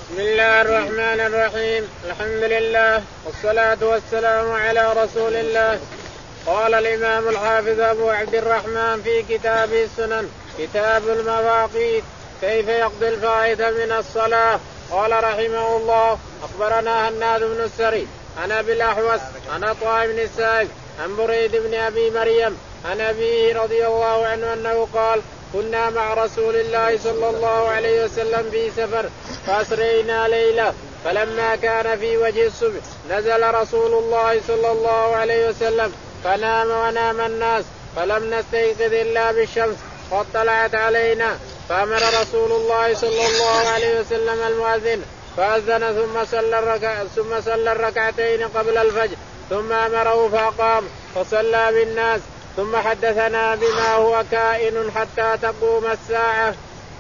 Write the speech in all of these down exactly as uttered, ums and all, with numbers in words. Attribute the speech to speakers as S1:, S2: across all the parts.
S1: بسم الله الرحمن الرحيم. الحمد لله والصلاة والسلام على رسول الله. قال الإمام الحافظ أبو عبد الرحمن في كتابه السنن كتاب المواقيت كيف يقضي الفائدة من الصلاة. قال رحمه الله أخبرنا هناد بن السري عن أبي الأحوص عن عطاء بن السائب عن بريد بن أبي مريم عن أبيه رضي الله عنه أنه قال كنا مع رسول الله صلى الله عليه وسلم في سفر فأسرينا ليلة فلما كان في وجه الصبح نزل رسول الله صلى الله عليه وسلم فنام ونام الناس فلم نستيقظ إلا بالشمس قد طلعت علينا فأمر رسول الله صلى الله عليه وسلم المؤذن فأذن ثم صلى الركع ثم صلى الركعتين قبل الفجر ثم أمره فأقام فصلى بالناس ثم حدثنا بما هو كائن حتى تقوم الساعة.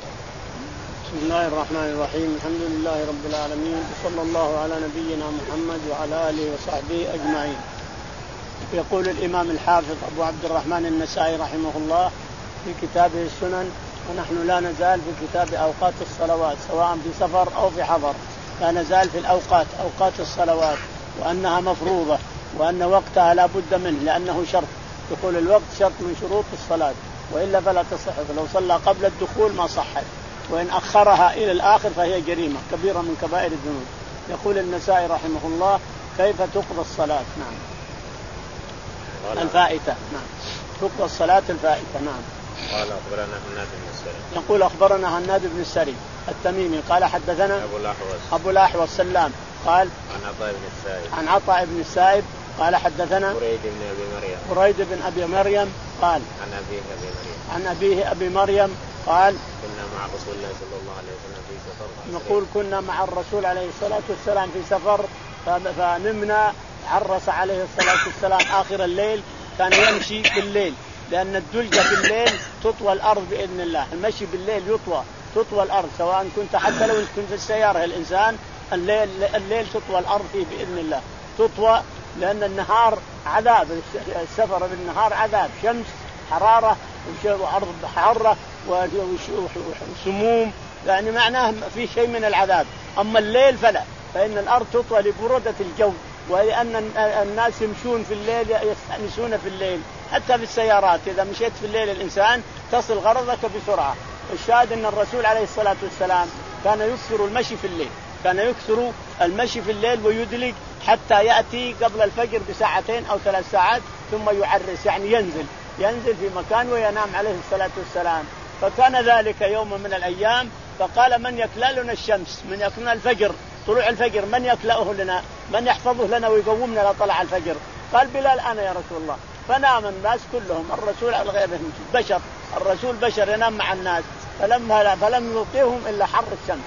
S2: بسم الله الرحمن الرحيم. الحمد لله رب العالمين وصلى الله على نبينا محمد وعلى آله وصحبه أجمعين. يقول الإمام الحافظ أبو عبد الرحمن النسائي رحمه الله في كتابه السنن ونحن لا نزال في كتاب أوقات الصلوات سواء في سفر أو في حضر، لا نزال في الأوقات أوقات الصلوات وأنها مفروضة وأن وقتها لا بد منه لأنه شرط. دخول الوقت شرط من شروط الصلاة وإلا فلا تصح، لو صلى قبل الدخول ما صحت وإن أخرها إلى الآخر فهي جريمة كبيرة من كبائر الذنوب. يقول النسائي رحمه الله كيف تقضى الصلاة. نعم الفائتة. نعم تقضى الصلاة الفائتة. نعم.
S1: قال أخبرنا هناد بن السري.
S2: يقول أخبرنا هناد بن السري التميمي قال حدثنا
S1: أبو الأحوص
S2: أبو الأحوص سلام قال
S1: عن عطاء بن السائب
S2: عن عطاء بن السائب قال حدثنا
S1: بريد بن أبي مريم
S2: بريد بن أبي مريم قال
S1: عن أبيه أبي مريم
S2: عن أبيه أبي مريم قال
S1: كنا مع رسول الله صلى الله عليه وسلم في سفر.
S2: نقول كنا مع الرسول عليه الصلاة والسلام في سفر فنمنا، عرس عليه الصلاة والسلام آخر الليل، كان يمشي بالليل لأن الدلجة بالليل تطوى الأرض بإذن الله، المشي بالليل يطوى تطوى الأرض سواء كنت حتى لو كنت في السيارة الإنسان الليل الليل تطوى الأرض فيه بإذن الله تطوى، لأن النهار عذاب، السفر بالنهار عذاب، شمس حرارة وأرض حارة وسموم، يعني معناه في شيء من العذاب. أما الليل فلا، فإن الأرض تطوى لبرودة الجو ولأن الناس يمشون في الليل يستأنسون في الليل، حتى في السيارات إذا مشيت في الليل الإنسان تصل غرضك بسرعة. الشاهد أن الرسول عليه الصلاة والسلام كان يكثر المشي في الليل، كان يكثر المشي في الليل ويدلج حتى يأتي قبل الفجر بساعتين أو ثلاث ساعات ثم يعرس، يعني ينزل ينزل في مكان وينام عليه الصلاة والسلام. فكان ذلك يوم من الأيام فقال من يكلأ لنا الشمس، من يكلأ الفجر، طلوع الفجر من يكلأه لنا، من يحفظه لنا ويقومنا لطلع الفجر؟ قال بلال أنا يا رسول الله. فنام الناس كلهم، الرسول على غيرهم بشر، الرسول بشر ينام مع الناس، فلما فلم يطيهم إلا حر الشمس،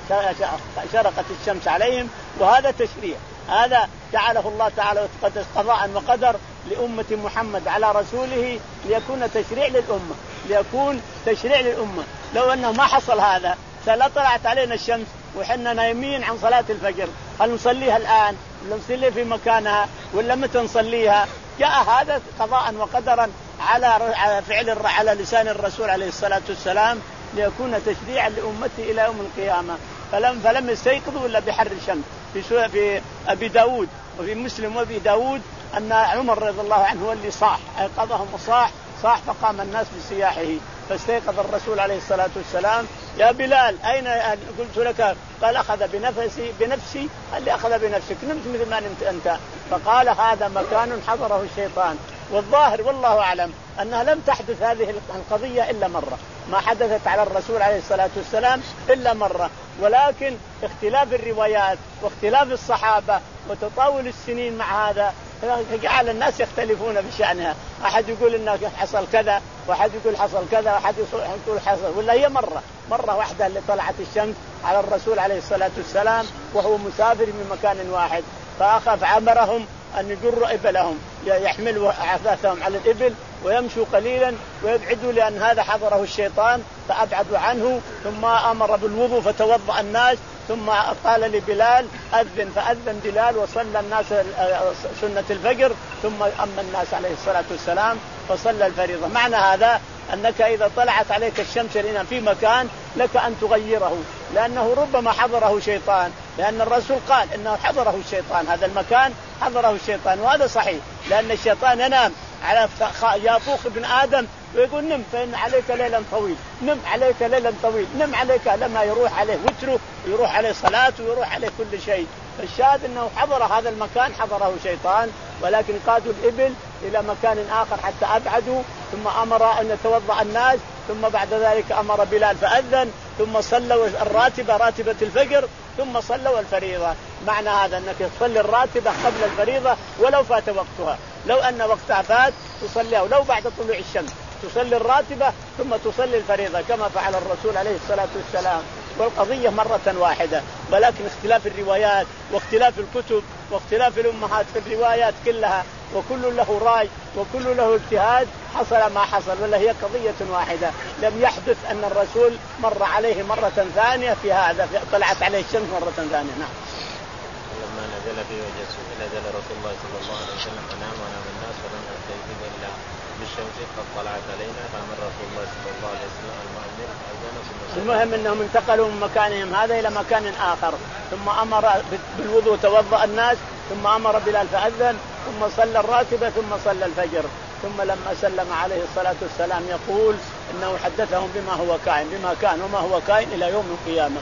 S2: شرقت الشمس عليهم. وهذا تشريع، هذا جعله الله تعالى قضاء وقدر لأمة محمد على رسوله ليكون تشريع للأمة، ليكون تشريع للأمة. لو أنه ما حصل هذا سلا طلعت علينا الشمس وحنا نايمين عن صلاة الفجر، هل نصليها الآن ولا نصلي في مكانها ولا متى نصليها؟ جاء هذا قضاء وقدرا على فعل على لسان الرسول عليه الصلاة والسلام ليكون تشريعا لأمته إلى يوم القيامة. فلم فلم يستيقظوا إلا بحر الشمس. في سورة في أبي داود وفي مسلم وفي داود أن عمر رضي الله عنه هو اللي صاح أيقظهم وصاح صاح فقام الناس بصياحه، فاستيقظ الرسول عليه الصلاة والسلام يا بلال أين قلت لك؟ قال أخذ بنفسي بنفسي اللي أخذ بنفسك، نمت مثل ما نمت أنت. فقال هذا مكان حضره الشيطان. والظاهر والله أعلم أنها لم تحدث هذه القضية إلا مرة، ما حدثت على الرسول عليه الصلاة والسلام إلا مرة، ولكن اختلاف الروايات واختلاف الصحابة وتطاول السنين مع هذا جعل الناس يختلفون بشأنها، أحد يقول إنه حصل كذا وأحد يقول حصل كذا وأحد يقول حصل، ولا هي مرة مرة واحدة اللي طلعت الشمس على الرسول عليه الصلاة والسلام وهو مسافر من مكان واحد. فأخذ عمرهم أن يجروا إبلهم، يحملوا عفاثهم على الإبل ويمشوا قليلا ويبعدوا، لأن هذا حضره الشيطان فأبعدوا عنه. ثم أمر بالوضوء فتوضأ الناس، ثم قال لبلال أذن، فأذن بلال وصلى الناس سنة الفجر، ثم أما الناس عليه الصلاة والسلام فصلى الفريضة. معنى هذا أنك إذا طلعت عليك الشمس لنا في مكان لك أن تغيره، لأنه ربما حضره شيطان، لأن الرسول قال إنه حضره الشيطان، هذا المكان حضره الشيطان، وهذا صحيح، لأن الشيطان ينام على يافوخ ابن آدم ويقول نم فإن عليك ليلا طويل، نم عليك ليلا طويل، نم عليك، لما يروح عليه وتره ويروح عليه صلاة ويروح عليه كل شيء. فالشاهد أنه حضر هذا المكان حضره شيطان، ولكن قادوا الإبل إلى مكان آخر حتى أبعدوا، ثم أمر أن يتوضأ الناس، ثم بعد ذلك أمر بلال فأذن، ثم صلوا الراتبة راتبة الفجر، ثم صلوا الفريضة. معنى هذا أنك تصلي الراتبة قبل الفريضة ولو فات وقتها، لو أن وقتها فات تصليها، ولو بعد طلوع الشمس تصلي الراتبة ثم تصلي الفريضة كما فعل الرسول عليه الصلاة والسلام. والقضية مرة واحدة، ولكن اختلاف الروايات واختلاف الكتب واختلاف الأمهات في الروايات كلها، وكل له رأي وكل له اجتهاد، حصل ما حصل، ولا هي قضية واحدة. لم يحدث أن الرسول مر عليه مرة ثانية في هذا، طلعت عليه الشمس مرة ثانية. نعم.
S1: لما نزل في وجه نزل رسول الله صلى الله عليه وسلم أنام ونام الناس ولم نستيقظ إلا بالشمس قد طلعت علينا، فأمر رسول الله صلى الله عليه وسلم المؤمن أذن.
S2: المهم أنهم انتقلوا من مكانهم هذا إلى مكان آخر، ثم أمر بالوضوء توضأ الناس، ثم أمر بلال فأذن، ثم صلى الراتبة، ثم صلى الفجر. ثم لما سلم عليه الصلاة والسلام يقول إنه حدثهم بما هو كائن، بما كان وما هو كائن إلى يوم القيامة.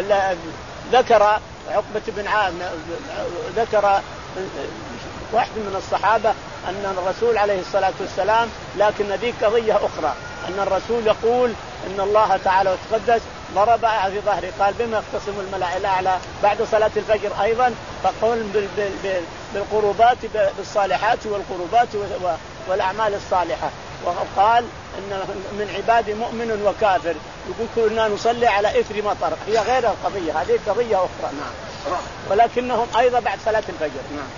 S2: ذكر عقبة بن عامر، ذكر واحد من الصحابة أن الرسول عليه الصلاة والسلام، لكن ذيك قضية أخرى، أن الرسول يقول إن الله تعالى وتقدس ضرب في ظهري، قال بما يختصم الملأ الأعلى بعد صلاة الفجر أيضا، فقول بالقربات بالصالحات والقربات والأعمال الصالحة. وقال إن من عبادي مؤمن وكافر، يقول كنا نصلي على إثر مطر، هي غير القضية، هذه قضية أخرى. نعم. ولكنهم أيضا بعد صلاة الفجر. نعم.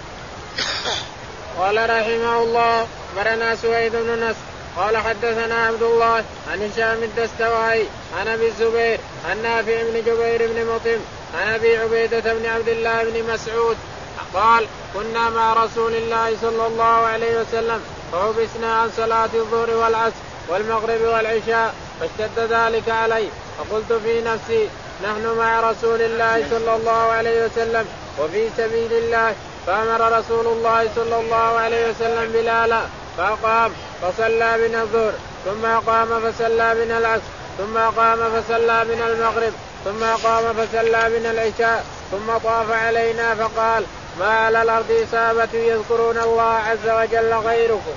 S1: قال رحمه الله برنا سويد بن نصر قال حدثنا عبد الله عن هشام الدستوائي عن ابي الزبير عن نافع بن جبير بن مطعم عن ابي عبيده بن عبد الله بن مسعود قال كنا مع رسول الله صلى الله عليه وسلم فحبسنا عن صلاه الظهر والعصر والمغرب والعشاء فاشتد ذلك علي، فقلت في نفسي نحن مع رسول الله صلى الله عليه وسلم وفي سبيل الله، فأمر رسول الله صلى الله عليه وسلم بلالا فقام فصلى بنا الظهر، ثم قام فصلى بنا العصر، ثم قام فصلى بنا المغرب، ثم قام فصلى بنا العشاء، ثم طاف علينا فقال ما على الأرض إصابة يذكرون الله عز وجل غيركم.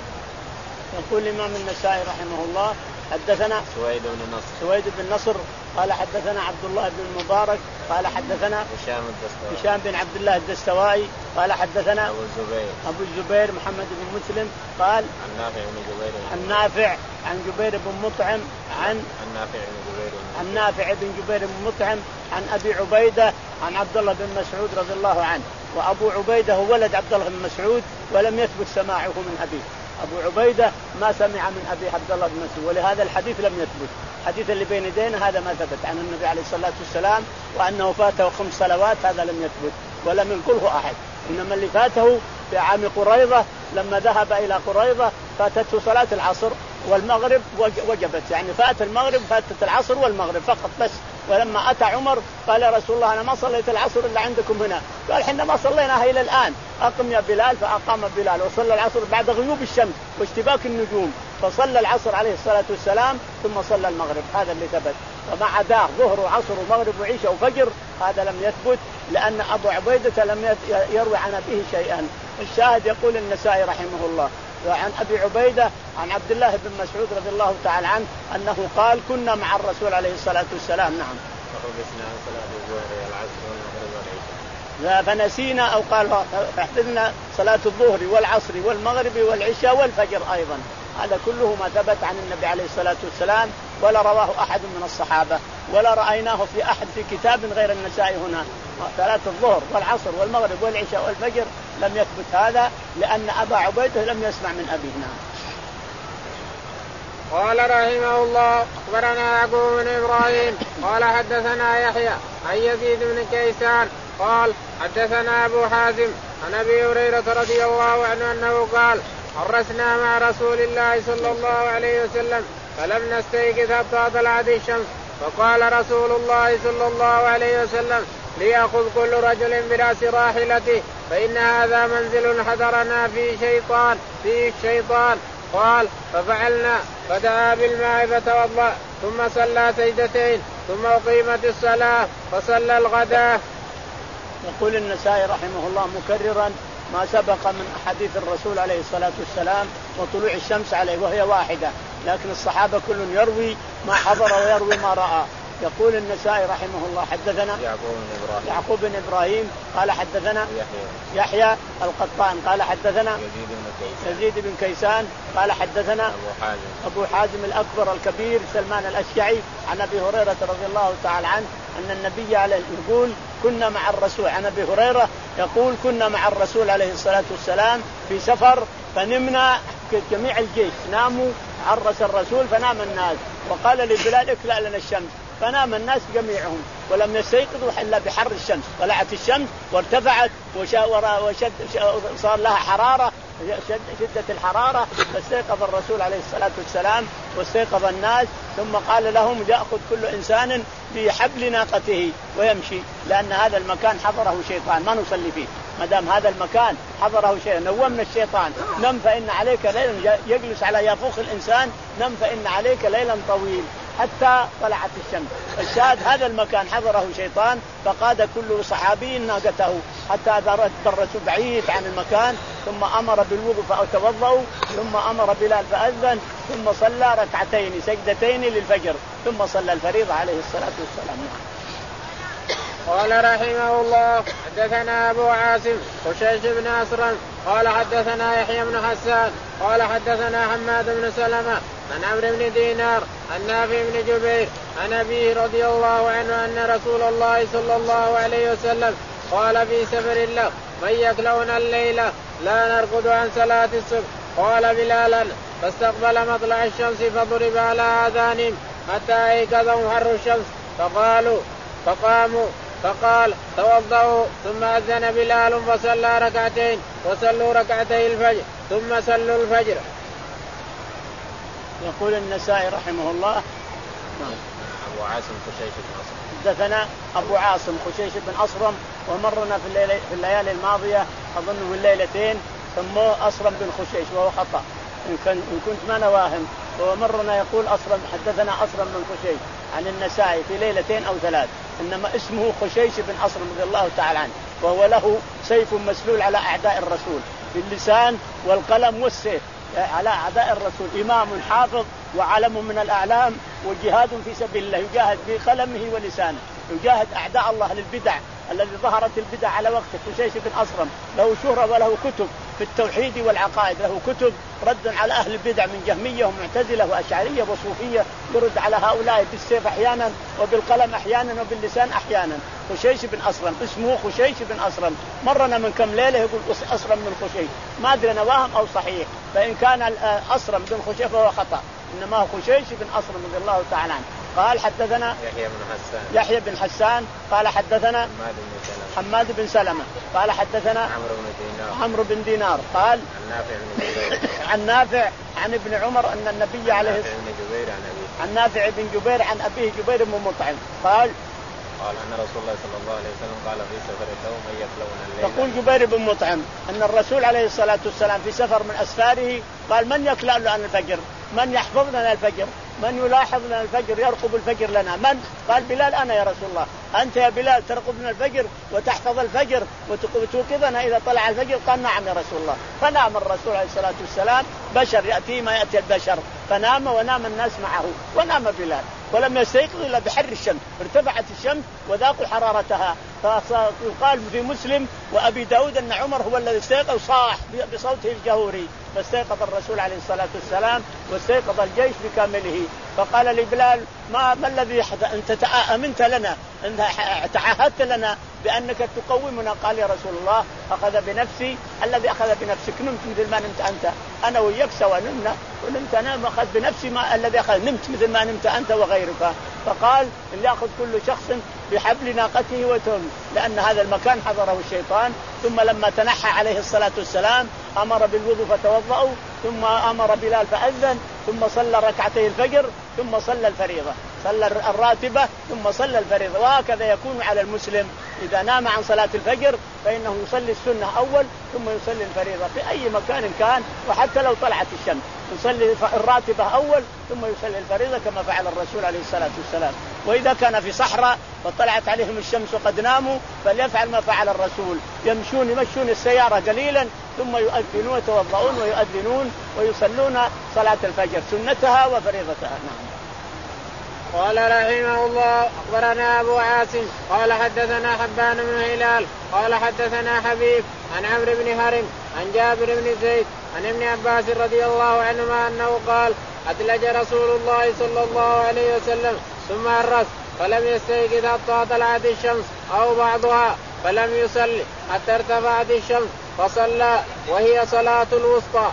S2: يقول الإمام النسائي رحمه الله حدثنا
S1: سويد بن نصر
S2: سويد بن نصر قال حدثنا عبد الله بن المبارك قال حدثنا
S1: هشام الدستوائي
S2: هشام بن عبد الله الدستوائي قال حدثنا
S1: أبو الزبير
S2: أبو الزبير محمد بن مسلم قال
S1: عن نافع بن جبير
S2: عن نافع عن جبير بن مطعم عن
S1: عن نافع بن جبير
S2: عن نافع بن جبير بن مطعم عن أبي عبيدة عن عبد الله بن مسعود رضي الله عنه. وأبو عبيدة هو ولد عبد الله بن مسعود ولم يثبت سماعه من أبيه، أبو عبيدة ما سمع من أبي عبد الله بن مسعود، ولهذا الحديث لم يثبت. الحديث اللي بين يدينا هذا ما ثبت عن النبي عليه الصلاة والسلام، وأنه فاته خمس صلوات هذا لم يثبت ولم ينقله أحد. إنما اللي فاته في عام قريظة لما ذهب إلى قريظة فاتته صلاة العصر والمغرب وجبت، يعني فات المغرب فاتت العصر والمغرب فقط بس. ولما أتى عمر قال يا رسول الله أنا ما صليت العصر إلا عندكم هنا، قال حنا ما صليناها إلى الآن، أقم يا بلال، فأقام بلال وصلى العصر بعد غيوب الشمس واشتباك النجوم، فصلى العصر عليه الصلاة والسلام ثم صلى المغرب، هذا اللي ثبت. وما عداه ظهر وعصر ومغرب وعشاء وفجر هذا لم يثبت، لأن أبو عبيدة لم يروي عن أبيه شيئا. الشاهد يقول النسائي رحمه الله وعن أبي عبيدة عن عبد الله بن مسعود رضي الله تعالى عنه أنه قال كنا مع الرسول عليه الصلاة والسلام. نعم.
S1: فحبسنا عن صلاة الظهر والعصر والمغرب والعشاء،
S2: فنسينا أو قال فحفظنا صلاة الظهر والعصر والمغرب والعشاء والفجر أيضا، هذا كله ما ثبت عن النبي عليه الصلاة والسلام ولا رواه أحد من الصحابة ولا رأيناه في أحد في كتاب غير النسائي هنا. صلاة الظهر والعصر والمغرب والعشاء والفجر لم يثبت هذا، لأن أبا عبيدة لم يسمع من أبيه. نعم.
S1: قال رحمه الله أخبرنا يعقوب بن إبراهيم قال حدثنا يحيى عن يزيد بن كيسان قال حدثنا أبو حازم عن أبي هريرة رضي الله عنه أنه قال حرسنا مع رسول الله صلى الله عليه وسلم فلم نستيقظ حتى طلعت الشمس، فقال رسول الله صلى الله عليه وسلم ليأخذ كل رجل برأس راحلته فإن هذا منزل حضرنا فيه شيطان فيه الشيطان. قال ففعلنا فدعا بالماء فتوضأ ثم صلى سجدتين ثم أقيمت الصلاة فصلى الغداء.
S2: يقول النسائي رحمه الله مكررا ما سبق من حديث الرسول عليه الصلاة والسلام وطلوع الشمس عليه وهي واحدة، لكن الصحابة كل يروي ما حضر ويروي ما رأى. يقول النسائي رحمه الله حدثنا
S1: يعقوب بن إبراهيم,
S2: يعقوب بن إبراهيم قال حدثنا
S1: يحيى,
S2: يحيى القطان قال حدثنا
S1: يزيد بن كيسان,
S2: يزيد بن كيسان قال حدثنا
S1: أبو حازم,
S2: أبو حازم الأكبر الكبير سلمان الأشجعي عن أبي هريرة رضي الله تعالى عنه أن النبي عليه يقول كنا مع الرسول. عن أبي هريرة يقول كنا مع الرسول عليه الصلاة والسلام في سفر فنمنا جميع الجيش ناموا عرس الرسول فنام الناس وقال لبلال اكلأ لنا الشمس فنام الناس جميعهم ولم يستيقظوا إلا بحر الشمس. طلعت الشمس وارتفعت وشد صار لها حرارة شدة الحرارة فاستيقظ الرسول عليه الصلاة والسلام واستيقظ الناس ثم قال لهم يأخذ كل إنسان بحبل ناقته ويمشي لأن هذا المكان حضره شيطان ما نصلي فيه ما دام هذا المكان حضره شيء نومنا الشيطان نم فإن عليك ليلا يجلس على يافوخ الإنسان نم فإن عليك ليلا طويل حتى طلعت الشمس. الشاهد هذا المكان حضره شيطان فقاد كل صحابي ناقته حتى درسوا بعيد عن المكان ثم أمر بالوضوء فتوضأوا ثم أمر بلال فأذن ثم صلى ركعتين سجدتين للفجر ثم صلى الفريضة عليه الصلاة والسلام.
S1: قال رحمه الله حدثنا أبو عاصم خشيش بن أسرم قال حدثنا يحيى بن حسان قال حدثنا حماد بن سلمة عن عمرو بن دينار عن نافع بن جبير عن أبيه رضي الله عنه أن رسول الله صلى الله عليه وسلم قال في سفر له من يكلؤنا الليلة لا نرقد عن صلاة الصبح. قال بلالا فاستقبل مطلع الشمس فضرب على آذانهم حتى أيقظهم حر الشمس فقالوا فقاموا فقال توضأوا ثم أذن بلال فصلى ركعتين وصلوا ركعتي الفجر ثم صلوا الفجر.
S2: يقول النسائي رحمه الله
S1: أبو عاصم خشيش بن أصرم
S2: حدثنا أبو عاصم خشيش بن أصرم ومرنا في, الليل في الليالي الماضية أظن في الليلتين سموه أصرم بن خشيش وهو خطأ إن كنت ما نواهم ومرنا يقول أصرم حدثنا أصرم بن خشيش عن النسائي في ليلتين أو ثلاث إنما اسمه خشيش بن أصرم رضي الله تعالى عنه وهو له سيف مسلول على أعداء الرسول باللسان والقلم والسيف على أعداء الرسول إمام حافظ وعلم من الأعلام وجهاد في سبيل الله يجاهد بقلمه ولسانه يجاهد أعداء الله للبدع الذي ظهرت البدع على وقته. خشيش بن أصرم له شهرة وله كتب في التوحيد والعقائد له كتب رد على أهل البدع من جهمية ومعتزلة وأشعرية وصوفية يرد على هؤلاء بالسيف أحيانا وبالقلم أحيانا وباللسان أحيانا. خشيش بن أصرم اسمه خشيش بن أصرم مرنا من كم ليلة يقول أصرم بن خشيش ما أدري نواهم أو صحيح فإن كان أصرم بن خشيش فهو خطأ إنما هو خشيش بن أصرم رضي الله تعالى عنه. قال حدثنا
S1: يحيى بن حسان
S2: يحيى بن حسان قال حدثنا حماد بن سلمة قال حدثنا
S1: عمرو بن دينار
S2: عمرو بن دينار قال
S1: عن نافع بن جبير
S2: عن نافع عن ابن عمر أن النبي عليه
S1: الصلاة والسلام
S2: عن نافع بن جبير عن أبيه جبير بن مطعم قال
S1: قال أن رسول الله صلى الله عليه وسلم قال في سفر له من يكلؤنا الليل.
S2: يقول جبير بن مطعم أن الرسول عليه الصلاة والسلام في سفر من أسفاره قال من يكلأ لنا الفجر من يحفظ لنا الفجر من يلاحظ لنا الفجر يرقب الفجر لنا من؟ قال بلال أنا يا رسول الله. أنت يا بلال ترقب لنا الفجر وتحفظ الفجر وتوقظنا إذا طلع الفجر؟ قال نعم يا رسول الله. فنام الرسول عليه الصلاة والسلام بشر يأتي ما يأتي البشر فنام ونام الناس معه ونام بلال ولم يستيقظ إلا بحر الشمس ارتفعت الشمس وذاقوا حرارتها. فقال في مسلم وأبي داود أن عمر هو الذي استيقظ صاح بصوته الجهوري فاستيقظ الرسول عليه الصلاة والسلام واستيقظ الجيش بكامله. فقال لبلال ما, ما الذي أنت أمنت لنا أنت تعهدت لنا بأنك تقومنا؟ قال يا رسول الله أخذ بنفسي الذي أخذ بنفسك نمت مثل ما نمت أنت أنا وياك سوا نمنا ونمت أنا أخذ بنفسي ما الذي أخذ نمت مثل ما نمت أنت وغيرك. فقال اللي يأخذ كل شخص بحبل ناقته وتم لأن هذا المكان حضره الشيطان. ثم لما تنحى عليه الصلاة والسلام أمر بالوضوء فتوضأوا ثم أمر بلال فأذن ثم صلى ركعتي الفجر ثم صلى الفريضة صلى الراتبة ثم صلى الفريضة. وهكذا يكون على المسلم إذا نام عن صلاة الفجر فإنه يصلي السنة أول ثم يصلي الفريضة في أي مكان كان، وحتى لو طلعت الشمس يصلي الراتبة أول ثم يصلي الفريضة كما فعل الرسول عليه الصلاة والسلام. وإذا كان في صحراء وطلعت عليهم الشمس وقد ناموا فليفعل ما فعل الرسول، يمشون يمشون السيارة قليلا ثم يؤذنون يتوضؤون ويؤذنون ويصلون صلاة الفجر سنتها وفريضتها. نعم.
S1: قال رحمه الله أخبرنا أبو عاصم قال حدثنا حبان بن هلال قال حدثنا حبيب عن عمرو بن هرم عن جابر بن زيد عن ابن عباس رضي الله عنهما أنه قال أدلج رسول الله صلى الله عليه وسلم ثم الرس فلم يستيقظ حتى طلعت الشمس أو بعضها فلم يصلي حتى ارتفعت الشمس فصلى وهي صلاة الوسطى.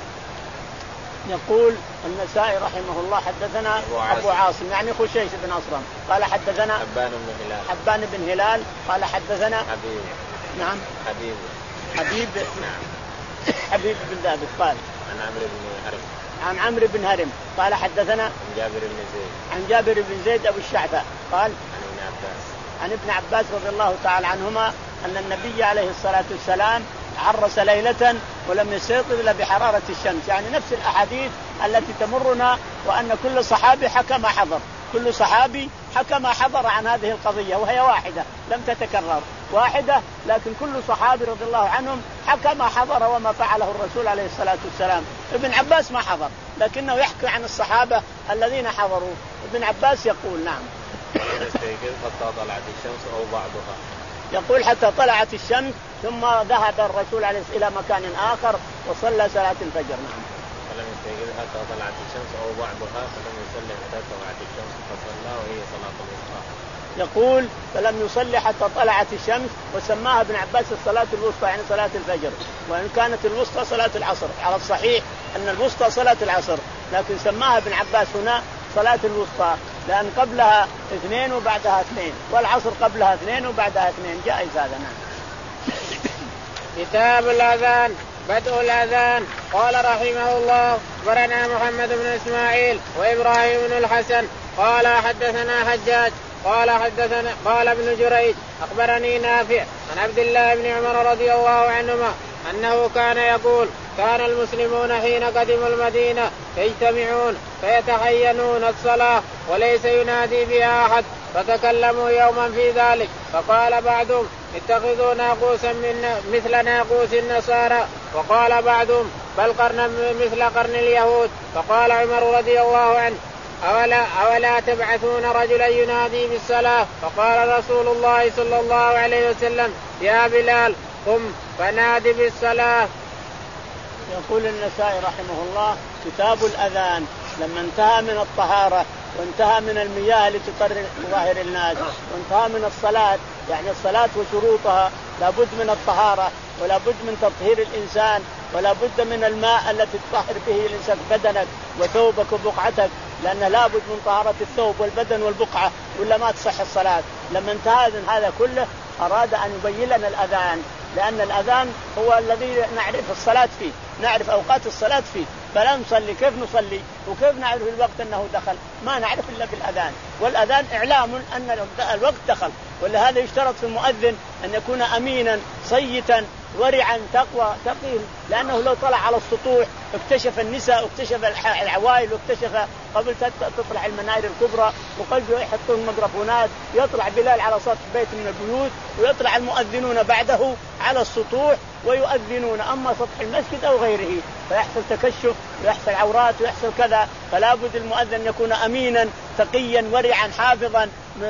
S2: يقول النسائي رحمه الله حدثنا
S1: أبو عاصم,
S2: أبو عاصم يعني خشيش بن أصرم قال حدثنا
S1: حبان بن هلال
S2: حبان بن هلال قال حدثنا
S1: حبيب
S2: نعم
S1: حبيب
S2: حبيب
S1: نعم
S2: حبيب بن ثابت قال
S1: عن عمرو بن هرم
S2: عن عمرو بن هرم قال حدثنا
S1: عن جابر بن زيد
S2: عن جابر بن زيد أبو الشعثاء قال
S1: عن ابن عباس
S2: عن ابن عباس رضي الله تعالى عنهما أن النبي عليه الصلاة والسلام عرس ليلة ولم يستيقظ إلا بحرارة الشمس، يعني نفس الأحاديث التي تمرنا، وأن كل صحابي حكى ما حضر، كل صحابي حكى ما حضر عن هذه القضية، وهي واحدة لم تتكرر، واحدة لكن كل صحابي رضي الله عنهم حكى ما حضر وما فعله الرسول عليه الصلاة والسلام. ابن عباس ما حضر لكنه يحكي عن الصحابة الذين حضروا. ابن عباس يقول نعم
S1: حتى طلعت الشمس أو بعضها،
S2: يقول حتى طلعت الشمس ثم ذهب الرسول عليه إلى مكان آخر وصلى صلاة الفجر. نعم.
S1: فلم يستيقظ حتى طلعت الشمس أو بعضها فلم يصلي حتى طلعت الشمس فصلى وهي صلاة الوسطى.
S2: يقول فلم يصلي حتى طلعت الشمس وسماها ابن عباس الصلاة الوسطى يعني صلاة الفجر، وإن كانت الوسطى صلاة العصر. على الصحيح أن الوسطى صلاة العصر، لكن سماها ابن عباس هنا صلاة الوسطى لأن قبلها اثنين وبعدها اثنين، والعصر قبلها اثنين وبعدها اثنين، جائز هذا. نعم.
S1: كتاب الأذان. بدء الأذان. قال رحمه الله أخبرنا محمد بن إسماعيل وإبراهيم بن الحسن قال حدثنا حجاج قال حدثنا قال ابن جريج أخبرني نافع عن عبد الله بن عمر رضي الله عنهما أنه كان يقول كان المسلمون حين قدموا المدينة يجتمعون فيتحينون الصلاة وليس ينادي بها أحد، فتكلموا يوما في ذلك فقال بعضهم اتخذوا ناقوسا من مثل ناقوس النصارى، وقال بعضهم بل قرن مثل قرن اليهود. فقال عمر رضي الله عنه أولا, أولا تبعثون رجلا ينادي بالصلاة؟ فقال رسول الله صلى الله عليه وسلم يا بلال قم فنادي بالصلاة.
S2: يقول النسائي رحمه الله كتاب الأذان. لما انتهى من الطهارة وانتهى من المياه التي تطهر ظاهر الناس وانتهى من الصلاة، يعني الصلاة وشروطها لابد من الطهارة ولا بد من تطهير الإنسان ولا بد من الماء التي تطهر به الإنسان بدنك وثوبك وبقعتك، لأن لا بد من طهارة الثوب والبدن والبقعة ولا ما تصح الصلاة. لما انتهى من هذا كله أراد أن يبين لنا الأذان، لأن الأذان هو الذي نعرف الصلاة فيه، نعرف أوقات الصلاة فيه، فلا نصلي كيف نصلي وكيف نعرف الوقت أنه دخل؟ ما نعرف إلا بالأذان، والأذان إعلام أن الوقت دخل. ولهذا يشترط في المؤذن أن يكون أمينا صيتا ورعا تقوى تقي، لأنه لو طلع على السطوح اكتشف النساء واكتشف العوائل واكتشف قبل تطلع المناير الكبرى وقبل يحطون ميكروفونات، يطلع بلال على سطح بيت من البيوت ويطلع المؤذنون بعده على السطوح ويؤذنون، أما سطح المسجد أو غيره فيحصل تكشف ويحصل عورات ويحصل كذا. فلا بد المؤذن يكون أمينا تقيا ورعا حافظا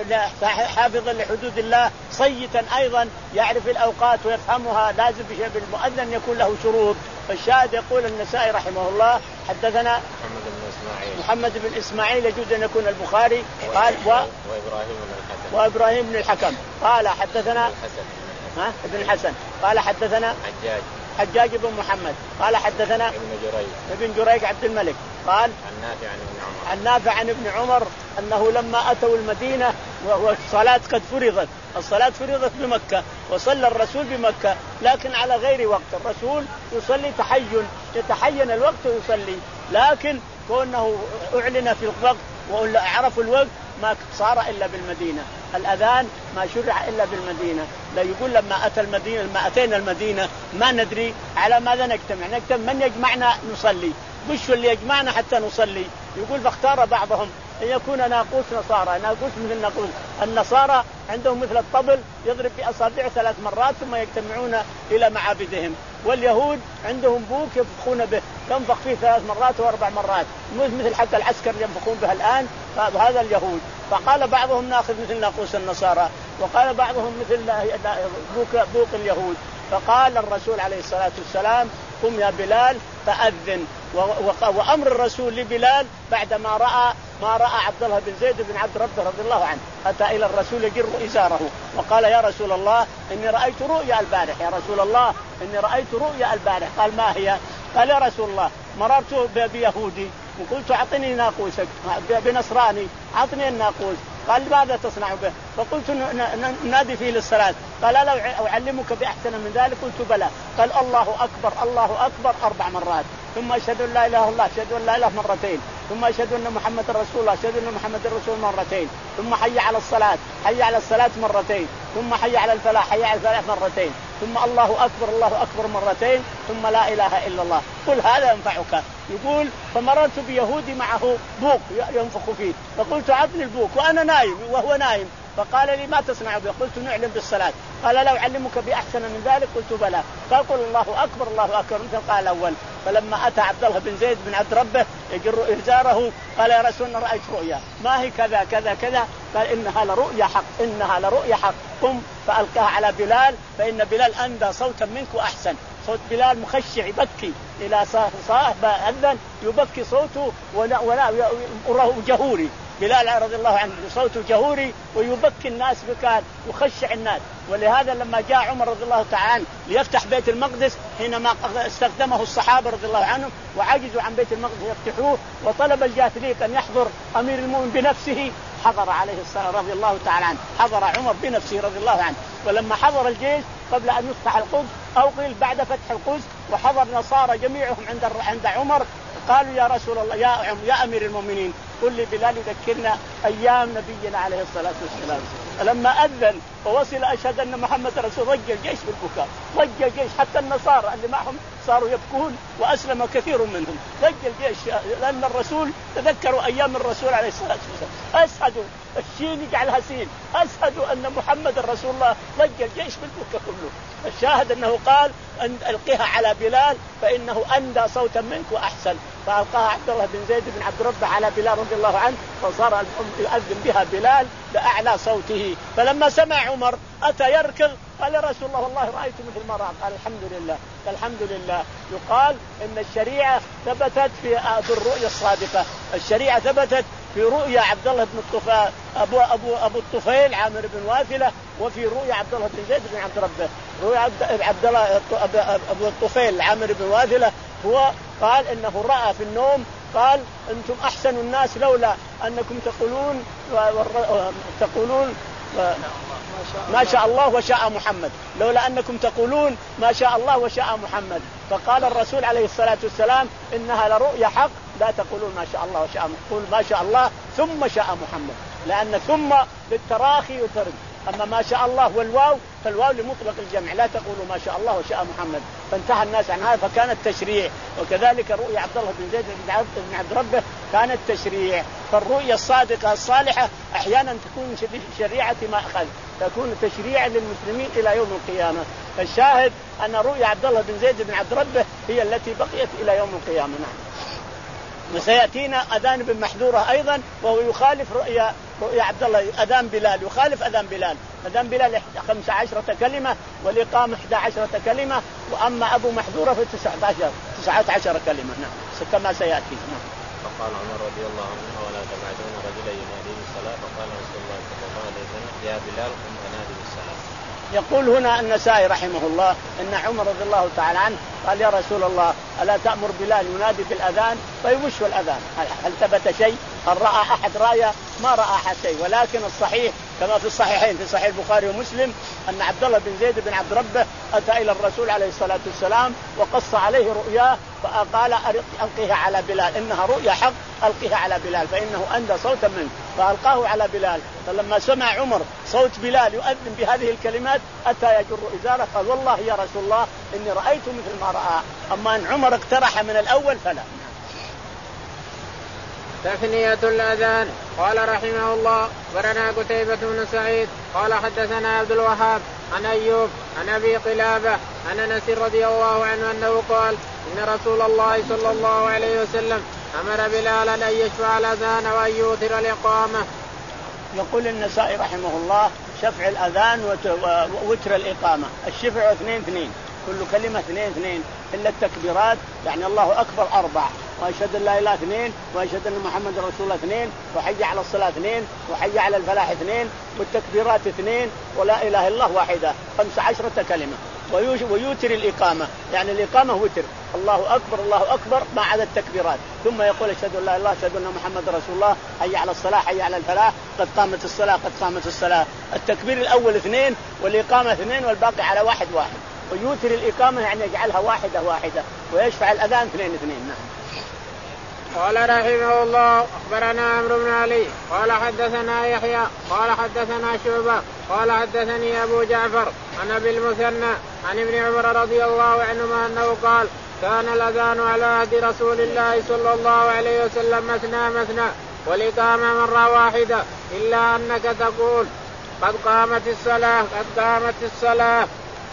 S2: حافظا لحدود الله صيتا أيضا يعرف الأوقات ويفهمها. لازم بالمؤذن يكون له شروط. فالشاهد يقول النسائي رحمه الله حدثنا
S1: محمد بن إسماعيل
S2: محمد بن إسماعيل يجوز أن يكون البخاري قال و...
S1: وإبراهيم بن الحكم
S2: وإبراهيم بن الحكم قال حدثنا
S1: الحسن
S2: ها ابن الحسن قال حدثنا
S1: حجاج
S2: حجاج بن محمد قال حدثنا
S1: ابن جريج
S2: ابن جريج عبد الملك قال
S1: عن نافع عن ابن عمر
S2: عن نافع عن ابن عمر أنه لما أتوا المدينة والصلاة قد فرضت، الصلاة فرضت بمكة وصلى الرسول بمكة لكن على غير وقت. الرسول يصلي تحين يتحين الوقت ويصلي، لكن كونه أعلن في الوقت وعرفوا الوقت ما صار إلا بالمدينة، الأذان ما شرع إلا بالمدينة. لا يقول لما أتى المدينة لما أتينا المدينة ما ندري على ماذا نجتمع، نجتمع من يجمعنا نصلي، وش اللي يجمعنا حتى نصلي. يقول فاختار بعضهم أن يكون ناقوس نصارى، ناقوس مثل ناقوس النصارى عندهم مثل الطبل يضرب بأصابعه ثلاث مرات ثم يجتمعون إلى معابدهم، واليهود عندهم بوق ينفخون به ينفخ فيه ثلاث مرات وأربع مرات مثل حتى العسكر ينفخون به الآن، فهذا اليهود. فقال بعضهم ناخذ مثل ناقوس النصارى، وقال بعضهم مثل بوق, بوق اليهود. فقال الرسول عليه الصلاة والسلام قم يا بلال فأذن. وأمر الرسول لبلال بعدما رأى ما رأى عبد الله بن زيد بن عبد ربه رضي الله عنه، أتى إلى الرسول يجر إزاره وقال يا رسول الله إني رأيت رؤيا البارح، يا رسول الله إني رأيت رؤيا البارح. قال ما هي؟ قال يا رسول الله مررت بيهودي وقلت أعطني ناقوسك، بنصراني أعطني الناقوس. قال ماذا تصنع به؟ فقلت نادي فيه للصلاة. قال لا أعلمك بأحسن من ذلك؟ قلت بلى. قال الله أكبر الله أكبر أربع مرات، ثم أشهد أن لا إله إلا الله أشهد أن لا إله مرتين، ثم أشهد أن محمد رسول الله أشهد أن محمد رسول مرتين، ثم حي على الصلاة حي على الصلاة مرتين، ثم حي على الفلاح حي على الفلاح مرتين، ثم الله أكبر الله أكبر مرتين، ثم لا إله إلا الله. قل هذا ينفعك. يقول فمررت بيهودي معه بوق ينفخ فيه، فقلت عطني البوق وأنا نايم وهو نايم، فقال لي ما تصنع به؟ قلت نعلم بالصلاة. قال لا أعلمك بأحسن من ذلك؟ قلت بلى. قال قل الله أكبر الله أكبر مثل قال الأول. فلما أتى عبد الله بن زيد بن عبد ربه يجر إزاره قال يا رسول الله رأيت رؤيا، ما هي كذا كذا كذا؟ قال إنها لرؤيا حق إنها لرؤيا حق. قم فألقاها على بلال فإن بلال أندى صوتا منك وأحسن. صوت بلال مخشع يبكي إلى صاحب أذن يبكي صوته ولا ولا جهوري. بلال رضي الله عنه صوته جهوري ويبكي الناس بكاء وخشع الناس. ولهذا لما جاء عمر رضي الله تعالى عنه ليفتح بيت المقدس حينما استخدمه الصحابة رضي الله عنهم وعجزوا عن بيت المقدس يفتحوه وطلب الجاثليق أن يحضر أمير المؤمنين بنفسه، حضر عليه الصلاة رضي الله تعالى عنه، حضر عمر بنفسه رضي الله عنه. ولما حضر الجيش قبل أن يفتح القدس أو قيل بعد فتح القدس وحضر نصارى جميعهم عند عند عمر قالوا يا رسول الله يا عم يا أمير المؤمنين قل لي بلال يذكرنا أيام نبينا عليه الصلاة والسلام. لما أذن ووصل أشهد أن محمد رسول رج الجيش بالبكاء، رج الجيش حتى النصارى اللي معهم صاروا يبكون وأسلم كثير منهم، رج الجيش لأن الرسول تذكروا أيام الرسول عليه الصلاة والسلام. أشهدوا الشين يجعلها سين، أشهدوا أن محمد رسول الله، رج الجيش بالبكاء كله. الشاهد أنه قال أن ألقيها على بلال فإنه أندى صوتا منك وأحسن. فألقاها عبد الله بن زيد بن عبد ربه على بلال رضي الله عنه فصار يؤذن بها بلال بأعلى صوته. فلما سمع عمر أتى يركض قال يا رسول الله والله رأيت مثل ما رأى. قال الحمد لله الحمد لله. يقال إن الشريعة ثبتت في الرؤيا الصادقة، الشريعة ثبتت في رؤيا عبد الله بن الطفيل أبو أبو أبو الطفيل عامر بن واثلة، وفي رؤيا عبد الله بن زيد بن عبد ربه. رؤيا عبد الله أبو الطفيل عامر بن واثلة هو قال إنه رأى في النوم قال أنتم أحسن الناس لولا أنكم تقولون تقولون ما شاء الله وشاء محمد، لولا أنكم تقولون ما شاء الله وشاء محمد. فقال الرسول عليه الصلاة والسلام إنها لرؤيا حق، لا تقولون ما شاء الله وشاء محمد، قول ما شاء الله ثم شاء محمد، لأن ثم للتراخي يترك، أما ما شاء الله والواو فالواو لمطلق الجمع، لا تقولوا ما شاء الله وشاء محمد. فانتهى الناس عن هذا فكان التشريع. وكذلك رؤيا عبد الله بن زيد بن عبد ربه كانت تشريع. فالرؤيا الصادقة الصالحة أحيانا تكون شريعة ما أخذ، تكون تشريعا للمسلمين إلى يوم القيامة. فالشاهد أن رؤيا عبد الله بن زيد بن عبد ربه هي التي بقيت إلى يوم القيامة. نعم. وسيأتينا أذان بن محذورة أيضا وهو يخالف رؤيا رؤيا عبد الله. أذان بلال يخالف أذان بلال، أذان بلال خمسة عشرة كلمة والإقامة إحدى عشرة كلمة، وأما أبو محذورة في تسعة عشر تسعة عشر كلمة. نعم كما سيأتي. نعم.
S3: فقال عمر رضي الله عنه ولا تبعدون رجلا ينادي بالصلاة، فقال رسول الله صلى الله عليه وسلم يا بلال قم فنادي بالصلاة.
S2: يقول هنا النسائي رحمه الله إن عمر رضي الله تعالى عنه قال يا رسول الله ألا تأمر بلال ينادي بالأذان؟ طيب وش هو الأذان؟ هل ثبت شيء؟ هل رأى أحد راية؟ ما رأى أحد شيء. ولكن الصحيح كما في الصحيحين في صحيح البخاري ومسلم أن عبد الله بن زيد بن عبد ربه أتى إلى الرسول عليه الصلاة والسلام وقص عليه رؤياه فقال ألقيها على بلال إنها رؤيا حق ألقيها على بلال فإنه أندى صوتا منك، فألقاه على بلال. فلما سمع عمر صوت بلال يؤذن بهذه الكلمات أتى يجر إزاره قال والله يا رسول الله إني رأيت مثل ما رأى. أما أن عمر اقترح من الأول فلا.
S1: تثنية الأذان. قال رحمه الله أخبرنا قتيبة بن سعيد قال حدثنا عبد الوهاب عن أيوب عن أبي قلابة عن أنس رضي الله عنه أنه قال إن رسول الله صلى الله عليه وسلم أمر بلالا أن يشفع الأذان وأن يوتر الإقامة.
S2: يقول النسائي رحمه الله شفع الأذان ووتر الإقامة. الشفع اثنين اثنين كل كلمة اثنين اثنين إلا التكبيرات يعني الله أكبر أربع وأشهد أن لا إله اثنين وأشهد أن محمد رسول الله اثنين وحي على الصلاة اثنين وحي على الفلاح اثنين والتكبيرات اثنين ولا إله إلا الله واحدة خمس عشرة كلمة. ويوتر الإقامة يعني الإقامة وتر الله أكبر الله أكبر ما عدا التكبيرات ثم يقول أشهد أن لا إله إلا الله أشهد أن محمد رسول الله حي على الصلاة حي على الفلاح قد قامت الصلاة قد قامت الصلاة. التكبير الأول اثنين والإقامة اثنين والباقي على واحد واحد. ويوتر الإقامة يعني يجعلها واحدة واحدة ويشفع الأذان اثنين اثنين. نعم.
S1: قال رحمه الله أخبرنا عمرو بن علي قال حدثنا يحيى قال حدثنا شعبة قال حدثني أبو جعفر عن أبي المثنى عن ابن عمر رضي الله عنهما أنه قال كان الأذان على عهد رسول الله صلى الله عليه وسلم مثنى مثنى والإقامة مرة واحدة إلا أنك تقول قد قامت الصلاة قد قامت الصلاة.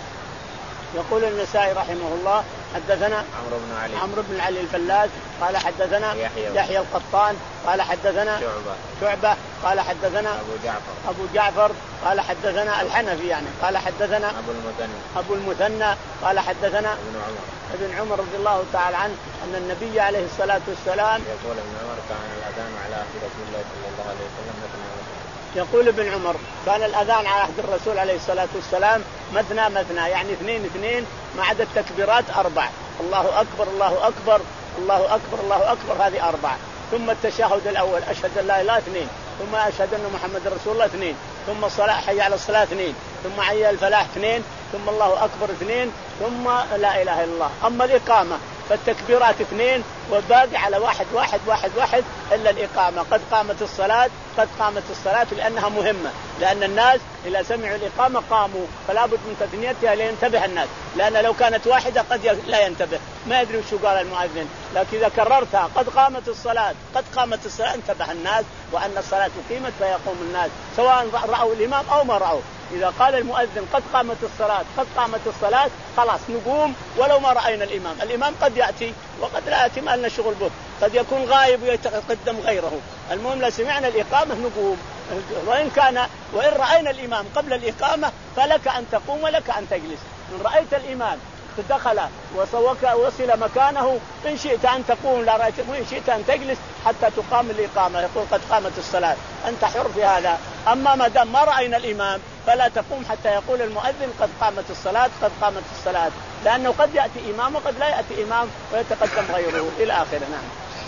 S2: يقول النسائي رحمه الله حدثنا
S3: عمرو بن علي
S2: عمرو بن علي الفلاس قال حدثنا
S3: يحيى,
S2: يحيى القطان قال حدثنا
S3: شعبة
S2: شعبة قال حدثنا
S3: أبو جعفر
S2: أبو جعفر قال حدثنا الحنفي يعني قال حدثنا
S3: أبو المثنى
S2: أبو المثنى قال حدثنا
S3: ابن عمر
S2: ابن عمر رضي الله تعالى عنه أن النبي عليه الصلاة والسلام
S3: يقول ابن عمر كان الأذان على عهد رسول الله صلى الله عليه وسلم مثنى
S2: يقول ابن عمر كان الأذان على عهد الرسول عليه الصلاة والسلام مثنى مثنى يعني اثنين اثنين ما عدا التكبيرات أربع الله أكبر الله أكبر الله أكبر الله أكبر هذه أربع ثم التشهد الأول أشهد أن لا إله إثنين ثم أشهد أن محمد رسول الله اثنين ثم الصلاة حي على الصلاة اثنين ثم حي على الفلاح اثنين ثم الله أكبر اثنين ثم لا إله إلا الله. أما الإقامة فالتكبيرات اثنين والباقي على واحد واحد واحد واحد إلا الإقامة قد قامت الصلاة قد قامت الصلاة لأنها مهمة لأن الناس إذا سمعوا الإقامة قاموا فلا بد من تثنيتها لينتبه الناس لأن لو كانت واحدة قد لا ينتبه ما يدري وشو قال المؤذن. لكن إذا كررتها قد قامت الصلاة قد قامت الصلاة انتبه الناس وأن الصلاة قيمت فيقوم الناس سواء رأوا الإمام أو ما رأوا. إذا قال المؤذن قد قامت الصلاة قد قامت الصلاة خلاص نقوم ولو ما رأينا الإمام. الإمام قد يأتي وقد لا يأتي ما لنا شغل به قد يكون غايب ويتقدم غيره. المهم لا سمعنا الإقامة نقوم وإن كان وإن رأينا الإمام قبل الإقامة فلك أن تقوم ولك أن تجلس. إن رأيت الإمام دخل وصوك وصل مكانه إن شئت أن تقوم لا رأيت وإن شئت أن تجلس حتى تقام الإقامة يقول قد قامت الصلاة أنت حر في هذا. أما ما دام ما رأينا الإمام فلا تقوم حتى يقول المؤذن قد قامت الصلاة قد قامت الصلاة لأنه قد يأتي إمام وقد لا يأتي إمام ويتقدم غيره إلى آخره. نعم.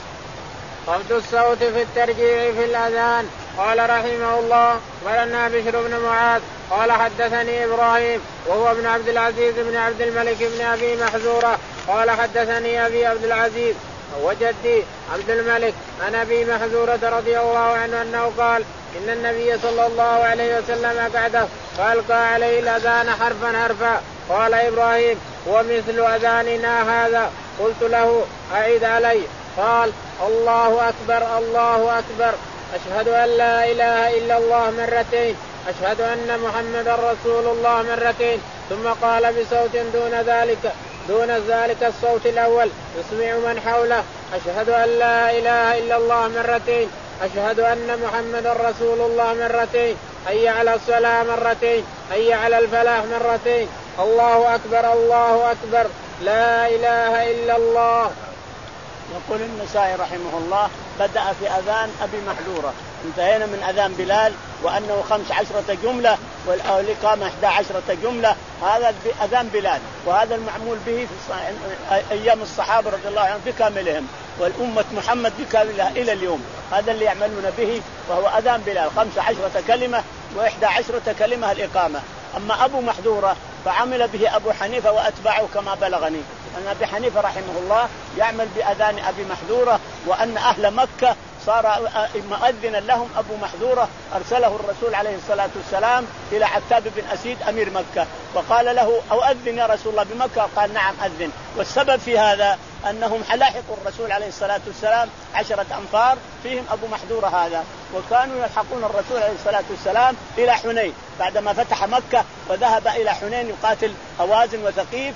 S1: خفض الصوت في الترجيع في الأذان. قال رحمه الله ولنا بشر بن معاذ قال حدثني إبراهيم وهو ابن عبد العزيز بن عبد الملك بن أبي محذورة قال حدثني أبي عبد العزيز وجدي عبد الملك عن أبي محذورة رضي الله عنه أنه قال إن النبي صلى الله عليه وسلم قعده فألقى عليه الأذان حرفا حرفا. قال إبراهيم ومثل أذاننا هذا. قلت له أعد علي. قال الله أكبر الله أكبر أشهد أن لا إله إلا الله مرتين أشهد أن محمد رسول الله مرتين. ثم قال بصوت دون ذلك دون ذلك الصوت الأول يسمع من حوله أشهد أن لا إله إلا الله مرتين أشهد أن محمد رسول الله مرتين حي على الصلاة مرتين حي على الفلاح مرتين الله أكبر الله أكبر لا إله إلا الله.
S2: يقول النسائي رحمه الله بدأ في أذان أبي محذورة انتهينا من أذان بلال وأنه خمس عشرة جملة والإقامة إحدى عشرة جملة. هذا أذان بلال وهذا المعمول به في أيام الصحابة رضي الله عنهم بكاملهم والأمة محمد بكاملها إلى اليوم. هذا اللي يعملون به وهو أذان بلال خمس عشرة كلمة وإحدى عشرة كلمة الإقامة. أما أبو محذورة فعمل به أبو حنيفة وأتباعه كما بلغني أن أبي حنيفة رحمه الله يعمل بأذان أبي محذورة، وأن أهل مكة صار مؤذنا لهم أبو محذورة. أرسله الرسول عليه الصلاة والسلام إلى عتاب بن أسيد أمير مكة وقال له أؤذن يا رسول الله بمكة؟ قال نعم أذن. والسبب في هذا أنهم لاحقوا الرسول عليه الصلاة والسلام عشرة أنفار فيهم أبو محذورة هذا، وكانوا يلحقون الرسول عليه الصلاة والسلام إلى حنين بعدما فتح مكة وذهب إلى حنين يقاتل هوازن وثقيف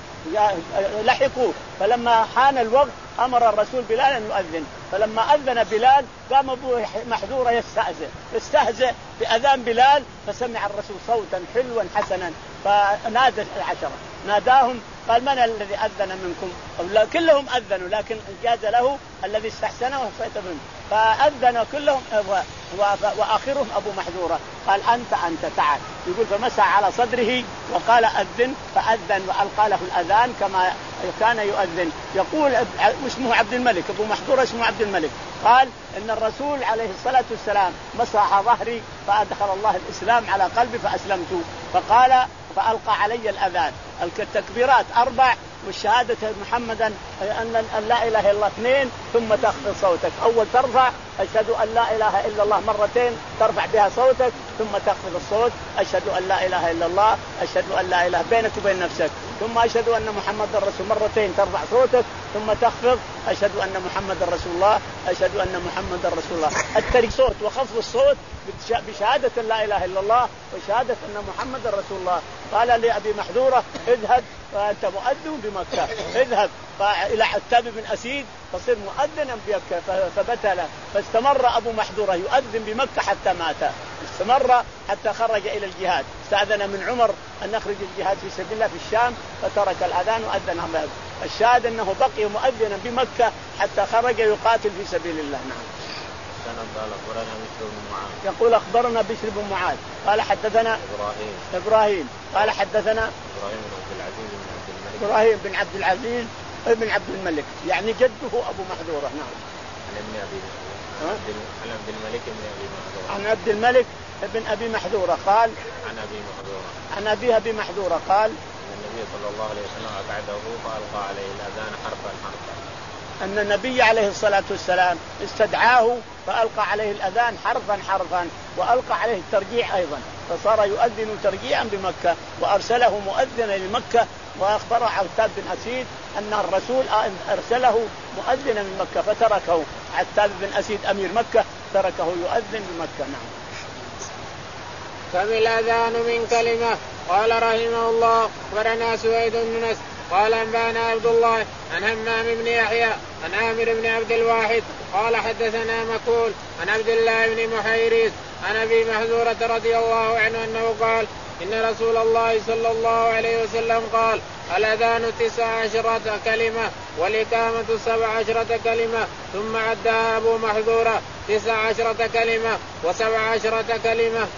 S2: لحقوه. فلما حان الوقت أمر الرسول بلال أن يؤذن، فلما أذن بلال قام أبو محذورة يستهزئ يستهزئ بأذان بلال، فسمع الرسول صوتا حلوا حسنا فنادى العشرة ناداهم قال من الذي أذن منكم؟ كلهم أذنوا لكن جاز له الذي استحسنه وفاتهم، فأذن كلهم وآخرهم أبو محذورة قال أنت أنت تعال. يقول فمسح على صدره وقال أذن فأذن وألقى له الأذان كما كان يؤذن. يقول اسمه عبد الملك، أبو محذورة اسمه عبد الملك، قال إن الرسول عليه الصلاة والسلام مسح ظهري فأدخل الله الإسلام على قلبي فأسلمت، فقال فألقى علي الأذان. التكبيرات أربع والشهادة محمدا أن لا إله إلا الله اثنين، ثم تخفض صوتك. أول ترفع أشهد أن لا إله إلا الله مرتين ترفع بها صوتك، ثم تخفض الصوت أشهد أن لا إله إلا الله أشهد أن لا إله بينك وبين نفسك، ثم أشهد أن محمد رسول مرتين ترفع صوتك، ثم تخفض أشهد أن محمد رسول الله أشهد أن محمد رسول الله. الترك صوت وخفض الصوت بشهادة لا إله إلا الله وشهادة أن محمد رسول الله. قال لأبي محذورة اذهب فأنت مؤذن بمكة، اذهب إلى عتاب بن أسيد فصير مؤذنا بمكة. فبتل فاستمر أبو محذورة يؤذن بمكة حتى مات، استمر حتى خرج إلى الجهاد. استأذن من عمر أن نخرج الجهاد في سبيل الله في الشام فترك الأذان وأذن عماد. الشاهد أنه بقي مؤذنا بمكة حتى خرج يقاتل في سبيل الله. نعم.
S3: قال أخبرنا بشر بن معاذ.
S2: يقول أخبرنا بشر بن معاذ قال حدثنا
S3: إبراهيم
S2: إبراهيم قال حدثنا
S3: إبراهيم بن عبد العزيز بن عبد الملك
S2: إبراهيم بن عبد العزيز بن عبد الملك يعني جده أبو محذورة. نعم.
S3: عن ابن أبي عن عبد الملك بن أبي محذورة
S2: عن عبد الملك بن أبي محذورة قال
S3: عن أبي محذورة
S2: عن أبي أبي محذورة قال
S3: أن النبي صلى الله عليه وسلم أقعده فألقى عليه الأذان حرفا حرفا.
S2: أن النبي عليه الصلاة والسلام استدعاه فألقى عليه الأذان حرفا حرفا وألقى عليه الترجيع أيضا، فصار يؤذن ترجيعا بمكة وأرسله مؤذنا لمكة. وأخبر عتاب بن أسيد أن الرسول أرسله مؤذنا من مكة فتركه. عتاب بن أسيد أمير مكة تركه يؤذن بمكة. نعم.
S1: كم الأذان من كلمة؟ قال رحمه الله أخبرنا سويد بن نصر قال أنبانا عبد الله عن همام بن يحيى عن عامر بن عبد الواحد قال حدثنا مكول عن عبد الله بن محيريز عن أبي محذورة رضي الله عنه أنه قال إن رسول الله صلى الله عليه وسلم قال الأذان تسع عشرة كلمة والإقامة سبع عشرة كلمة، ثم عدها أبو محذورة تسع عشرة كلمة وسبع عشرة كلمة.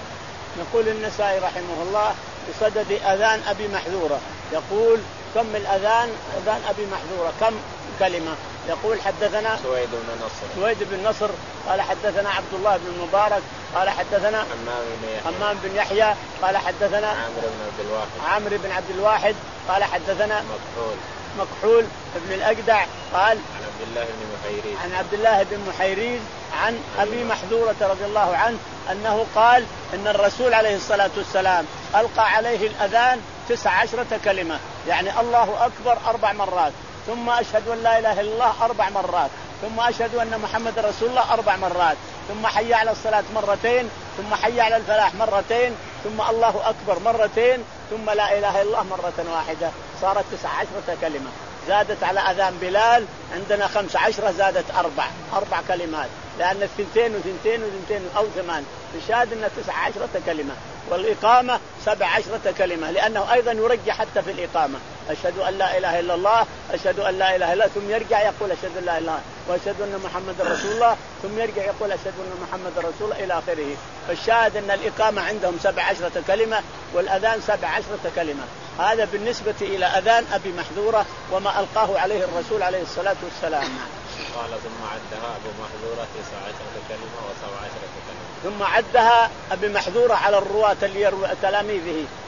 S2: يقول النسائي رحمه الله بصدد أذان أبي محذورة يقول كم الأذان أذان أبي محذورة كم كلمة؟ يقول حدثنا
S3: سويد بن نصر
S2: سويد بن نصر قال حدثنا عبد الله بن المبارك قال حدثنا
S3: حمام بن يحيى
S2: حمام بن يحيى قال حدثنا
S3: عامر بن عبد الواحد
S2: عامر بن عبد الواحد قال حدثنا
S3: مكحول
S2: مكحول بن الأجدع قال
S3: عن عبد الله بن محيريز
S2: عن عبد الله بن محيريز عن أبي محذورة رضي الله عنه أنه قال إن الرسول عليه الصلاة والسلام ألقى عليه الأذان تسع عشرة كلمة، يعني الله أكبر أربع مرات، ثم أشهد أن لا إله إلا الله أربع مرات، ثم أشهد أن محمد رسول الله أربع مرات، ثم حي على الصلاة مرتين، ثم حي على الفلاح مرتين، ثم الله أكبر مرتين، ثم لا إله إلا الله مرة واحدة. صارت تسع عشرة كلمة. زادت على أذان بلال عندنا خمس عشرة زادت أربع أربع كلمات، لأن الثنتين وثنتين وثنتين أو ثمان بشهادة أن تسع عشرة كلمة. والإقامة سبع عشرة كلمة لأنه أيضا يرجع حتى في الإقامة أشهد أن لا إله إلا الله أشهد أن لا إله إلا الله، ثم يرجع يقول أشهد أن لا إله إلا الله وأشهد أن محمد رسول الله، ثم يرجع يقول أشهد أن محمد رسول الله إلى آخره. فالشاهد أن الإقامة عندهم سبع عشرة كلمة والأذان سبع عشرة كلمة. هذا بالنسبة إلى أذان أبي محذورة وما ألقاه عليه الرسول عليه الصلاة والسلام.
S3: قال ثم عدها أبو محذورة تسع عشرة كلمة وسبع عشرة كلمة.
S2: ثم عدها أبي محذورة على الرواة اللي يروي تلاميذه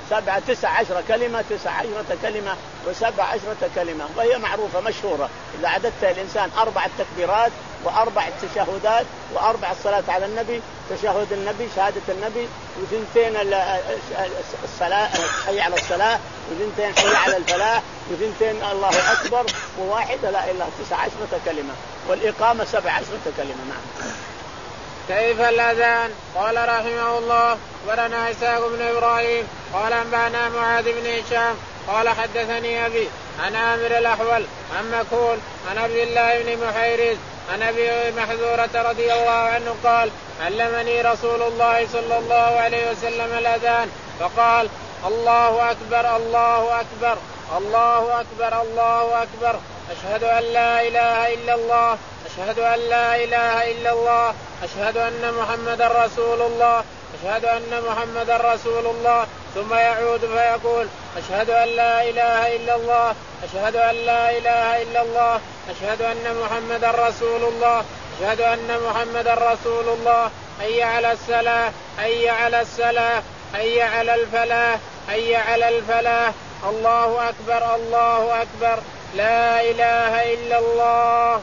S2: سبعة تسع عشرة كلمة تسع عشرة كلمة وسبع عشرة كلمة، وهي معروفة مشهورة. إذا عددت الإنسان أربع تكبيرات وأربع تشهدات وأربع الصلاة على النبي، تشهد النبي شهادة النبي وثنتين الصلاة حي على الصلاة وثنتين حي على الفلاح وثنتين الله أكبر وواحدة لا إله إلا الله، تسع عشرة كلمة، والإقامة سبع عشرة كلمة. نعم.
S1: كيف الأذان؟ قال رحمه الله أخبرنا إسحاق بن إبراهيم قال أنبأنا معاذ بن هشام قال حدثني أبي عن عامر الأحول عن مكحول عن عبد الله بن محيرز عن أبي محذورة رضي الله عنه قال علمني رسول الله صلى الله عليه وسلم الأذان فقال الله أكبر الله أكبر الله أكبر الله أكبر أشهد أن لا إله إلا الله أشهد أن لا إله إلا الله أشهد أن محمدا رسول الله أشهد أن محمدا رسول الله ثم يعود فيقول أشهد أن لا إله إلا الله أشهد أن لا إله إلا الله أشهد أن محمدا رسول الله أشهد أن محمدا رسول الله حي على الصلاة حي على الصلاة حي على الفلاح حي على الفلاح الله أكبر الله أكبر لا إله إلا الله.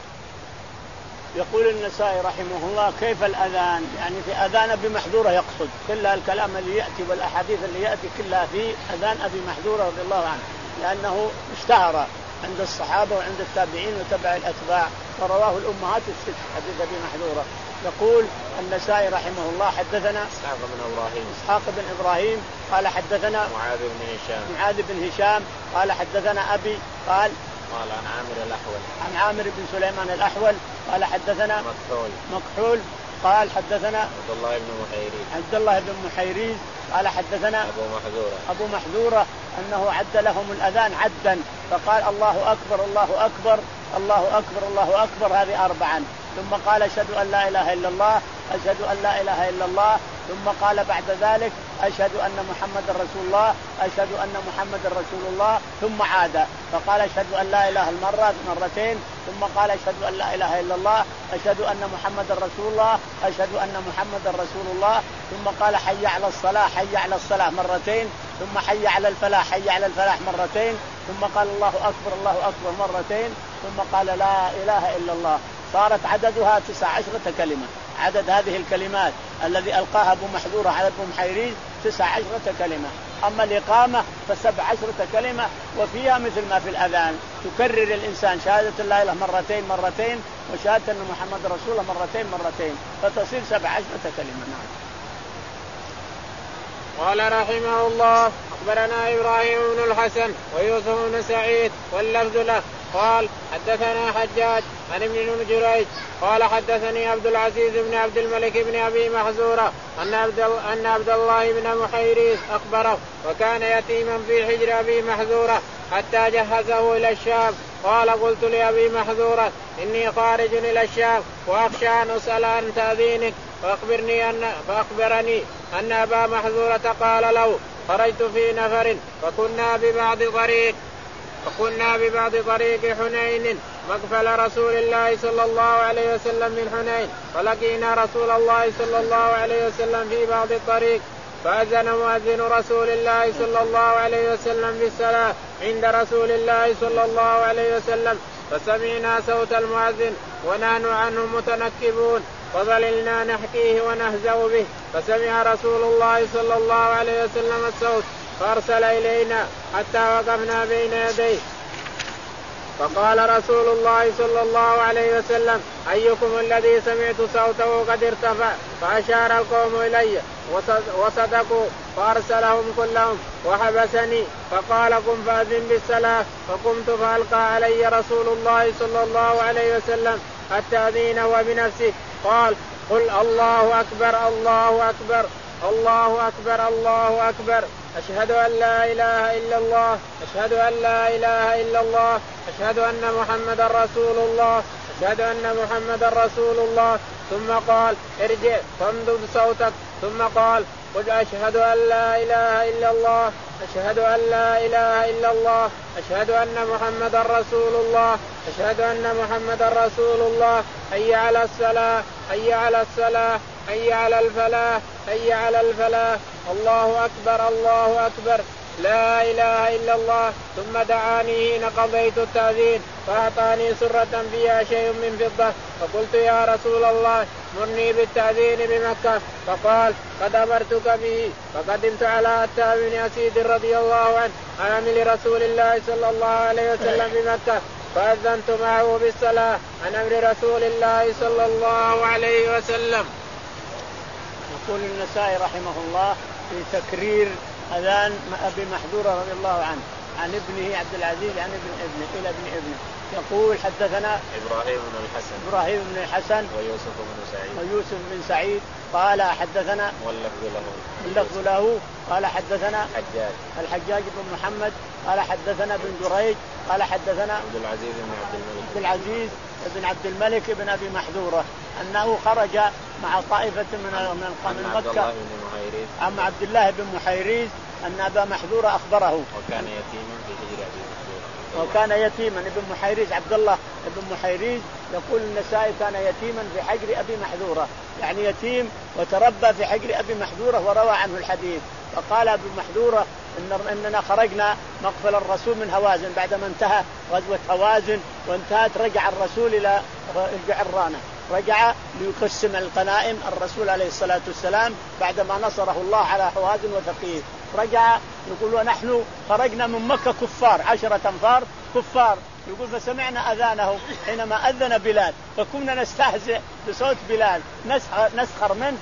S2: يقول النسائي رحمه الله كيف الأذان؟ يعني في أذان أبي محذورة يقصد كل الكلام اللي يأتي والأحاديث اللي يأتي كلها في أذان أبي محذورة رضي الله عنه، لأنه اشتهر عند الصحابة وعند التابعين وتبع الأتباع، ورواه الأمهات الست حديث أبي محذورة. يقول النسائي رحمه الله حدثنا
S3: إسحاق بن إبراهيم
S2: إسحاق بن إبراهيم قال حدثنا
S3: معاذ بن هشام
S2: معاذ بن هشام قال حدثنا أبي قال
S3: قال عن عامر الأحول
S2: عن عامر بن سليمان الأحول قال حدثنا
S3: مكحول
S2: مكحول قال حدثنا
S3: عبد الله بن محيريز
S2: عبد الله بن محيريز قال حدثنا
S3: أبو محذورة
S2: أبو محذورة أنه عد لهم الأذان عدا فقال الله أكبر الله أكبر الله أكبر الله أكبر هذه أربعا، ثم قال أشهد أن لا إله إلا الله أشهد أن لا إله إلا الله، ثم قال بعد ذلك أشهد أن محمد رسول الله أشهد أن محمد رسول الله، ثم عاد فقال أشهد أن لا إله المرة مرتين، ثم قال أشهد أن لا إله إلا الله أشهد أن محمد رسول الله أشهد أن محمد رسول الله، ثم قال حي على الصلاة حي على الصلاة مرتين، ثم حي على الفلاح حي على الفلاح مرتين، ثم قال الله أكبر الله أكبر مرتين، ثم قال لا إله إلا الله. صارت عددها تسع عشرة كلمة، عدد هذه الكلمات الذي ألقاها أبو محذورة على أبو محيريز تسع عشرة كلمة. أما الإقامة فسبع عشرة كلمة، وفيها مثل ما في الأذان تكرر الإنسان شهادة لا إله مرتين مرتين وشهادة أن محمد رسول الله مرتين مرتين فتصير سبع عشرة كلمة. نعم.
S1: قال رحمه الله أخبرنا إبراهيم بن الحسن ويوسف بن سعيد واللفظ له قال حدثنا حجاج عن ابن جريج قال حدثني عبد العزيز بن عبد الملك بن أبي محذورة أن عبد, أن عبد الله بن محيريز أخبره وكان يتيما في حجر أبي محذورة حتى جهزه إلى الشام. قال قلت لأبي محذورة إني خارج إلى الشام وأخشى أن أسأل عن تأذينك فأخبرني أن فأخبرني أن أبا محذورة قال له خرجت في نفر فكنا ببعض طريق فكنا ببعض طريق حنين مقفل رسول الله صلى الله عليه وسلم من حنين، فلقينا رسول الله صلى الله عليه وسلم في بعض الطريق فأذن مؤذن رسول الله صلى الله عليه وسلم بالصلاة عند رسول الله صلى الله عليه وسلم، فسمعنا صوت المؤذن ونحن عنه متنكبون فظللنا نحكيه ونهزأ به، فسمع رسول الله صلى الله عليه وسلم الصوت فأرسل إلينا حتى وقفنا بين يديه، فقال رسول الله صلى الله عليه وسلم أيكم الذي سمعت صوته قد ارتفع؟ فأشار القوم إلي وصدقوا فأرسلهم كلهم وحبسني فقال قم فأذن بالصلاة، فقمت فألقى علي رسول الله صلى الله عليه وسلم التأذين وبنفسه قال قل الله أكبر الله أكبر الله أكبر الله أكبر أشهد أن لا إله إلا الله أشهد أن لا إله إلا الله أشهد أن محمد رسول الله أشهد أن محمد رسول الله. ثم قال ارجع فامدد صوتك، ثم قال قل أشهد أن لا إله إلا الله أشهد أن لا إله إلا الله أشهد أن محمد رسول الله أشهد أن محمد رسول الله حي على الصلاة حي على الصلاة حي على الفلاح حي على الفلاح الله أكبر الله أكبر لا إله إلا الله. ثم دعاني حين قضيت التأذين فأعطاني سرة فيها شيء من فضة فقلت يا رسول الله مرني بالتأذين بمكة فقال قد أمرتك به. فقدمت على عتاب بن أسيد رضي الله عنه عامل رسول الله صلى الله عليه وسلم بمكة فأذنت معه بالصلاة عن أمر رسول الله صلى الله عليه وسلم.
S2: يقول النسائي رحمه الله في تكرير أذان أبي محذورة رضي الله عنه عن ابنه عبد العزيز عن ابن ابنه إلى ابن ابنه يقول حدثنا
S3: إبراهيم بن الحسن
S2: إبراهيم بن الحسن
S3: ويوسف بن سعيد
S2: ويوسف بن سعيد قال حدثنا
S3: واللفظ له
S2: اللفظ له قال حدثنا
S3: حجاج
S2: الحجاج بن محمد قال حدثنا بن جريج قال حدثنا
S3: عبد العزيز بن عبد الملك
S2: عبد العزيز بن عبد الملك بن أبي محذورة أنه خرج مع طائفة من من مكة عن عبد الله بن محيريز أن أبا محذورة أخبره
S3: وكان يتيما في حجر أبي محذورة
S2: وكان يتيما ابن محيريز عبد الله ابن محيريز يقول النسائي كان يتيما في حجر أبي محذورة يعني يتيم وتربى في حجر أبي محذورة وروى عنه الحديث. فقال أبو محذورة إن إننا خرجنا مقفل الرسول من هوازن بعدما انتهى غزوة هوازن وانتهت رجع الرسول إلى الجعرانة رجع ليقسم الغنائم الرسول عليه الصلاة والسلام بعدما نصره الله على هوازن وثقيف رجع يقول ونحن خرجنا من مكة كفار عشرة أنفار كفار يقول فسمعنا أذانه حينما أذن بلال فكنا نستهزئ بصوت بلال نسخر منه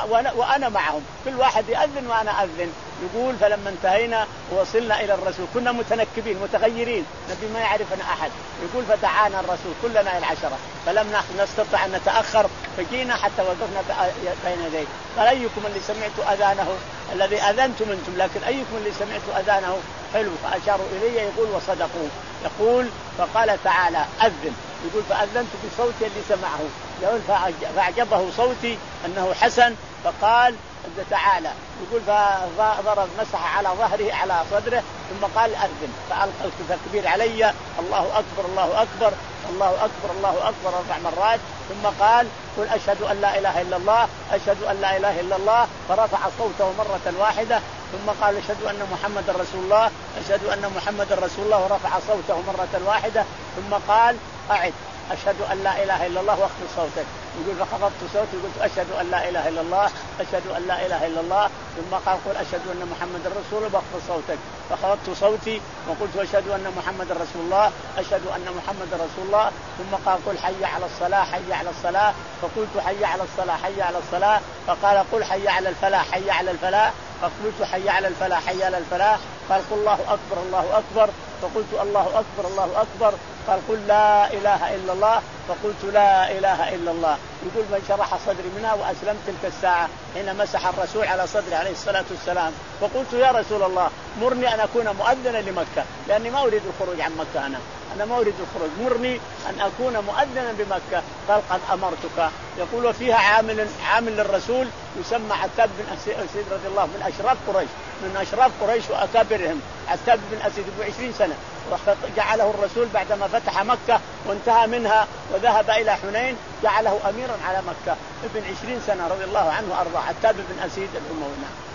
S2: وأنا معهم كل واحد يأذن وأنا أذن. يقول فلما انتهينا ووصلنا إلى الرسول كنا متنكبين متغيرين نبي ما يعرفنا أحد. يقول فدعانا الرسول كلنا العشرة فلم نستطع أن نتأخر فجينا حتى وقفنا بين يديه قال أيكم اللي سمعت أذانه الذي أذنتم أنتم لكن أيكم اللي سمعت أذانه حلو فأشاروا إلي يقول وصدقوا. يقول فقال تعالى أذن يقول فأذنت بصوتي اللي سمعه يقول فأعجبه صوتي أنه حسن فقال تعالى يقول فضرب مسح على ظهره على صدره ثم قال أذن فألقى التكبير علي الله أكبر الله أكبر الله أكبر الله أكبر أربع مرات ثم قال قل أشهد أن لا إله إلا الله أشهد أن لا إله إلا الله فرفع صوته مرة واحدة ثم قال أشهد أن محمد رسول الله أشهد أن محمد رسول الله ورفع صوته مرة واحدة ثم قال أعد أشهد أن لا إله إلا الله واخفض صوتك. يقول فخفضت صوتي قلت أشهد أن لا إله إلا الله أشهد أن لا إله إلا الله ثم قال قل أشهد أن محمد رسول الله واخفض صوتك فخفضت صوتي وقلت أشهد أن محمد رسول الله أشهد أن محمد رسول الله ثم قال قل حي على الصلاة حي على الصلاة فقلت حي على الصلاة حي على الصلاة فقال قل حي على الفلاح حي على الفلاح فقلت حي على الفلاح حي على الفلاح قال قل الله أكبر الله أكبر فقلت الله أكبر الله أكبر قال قل لا إله إلا الله فقلت لا إله إلا الله. يقول من شرح صدري منها وأسلمت تلك الساعة حين مسح الرسول على صدري عليه الصلاة والسلام فقلت يا رسول الله مرني أن أكون مؤذنا لمكة لأني ما أريد الخروج عن مكة أنا أنا ما أريد الخروج مرني أن أكون مؤذنا بمكة قال قد أمرتك. يقول وفيها عامل عامل للرسول يسمى عتاب بن أسيد رضي الله من أشراف قريش من أشراف قريش وأكابرهم عتاب بن أسيد بعشرين سنة وجعله الرسول بعدما فتح مكة وانتهى منها وذهب إلى حنين جعله أميرا على مكة ابن عشرين سنة رضي الله عنه وأرضاه عتاب بن أسيد الأموي.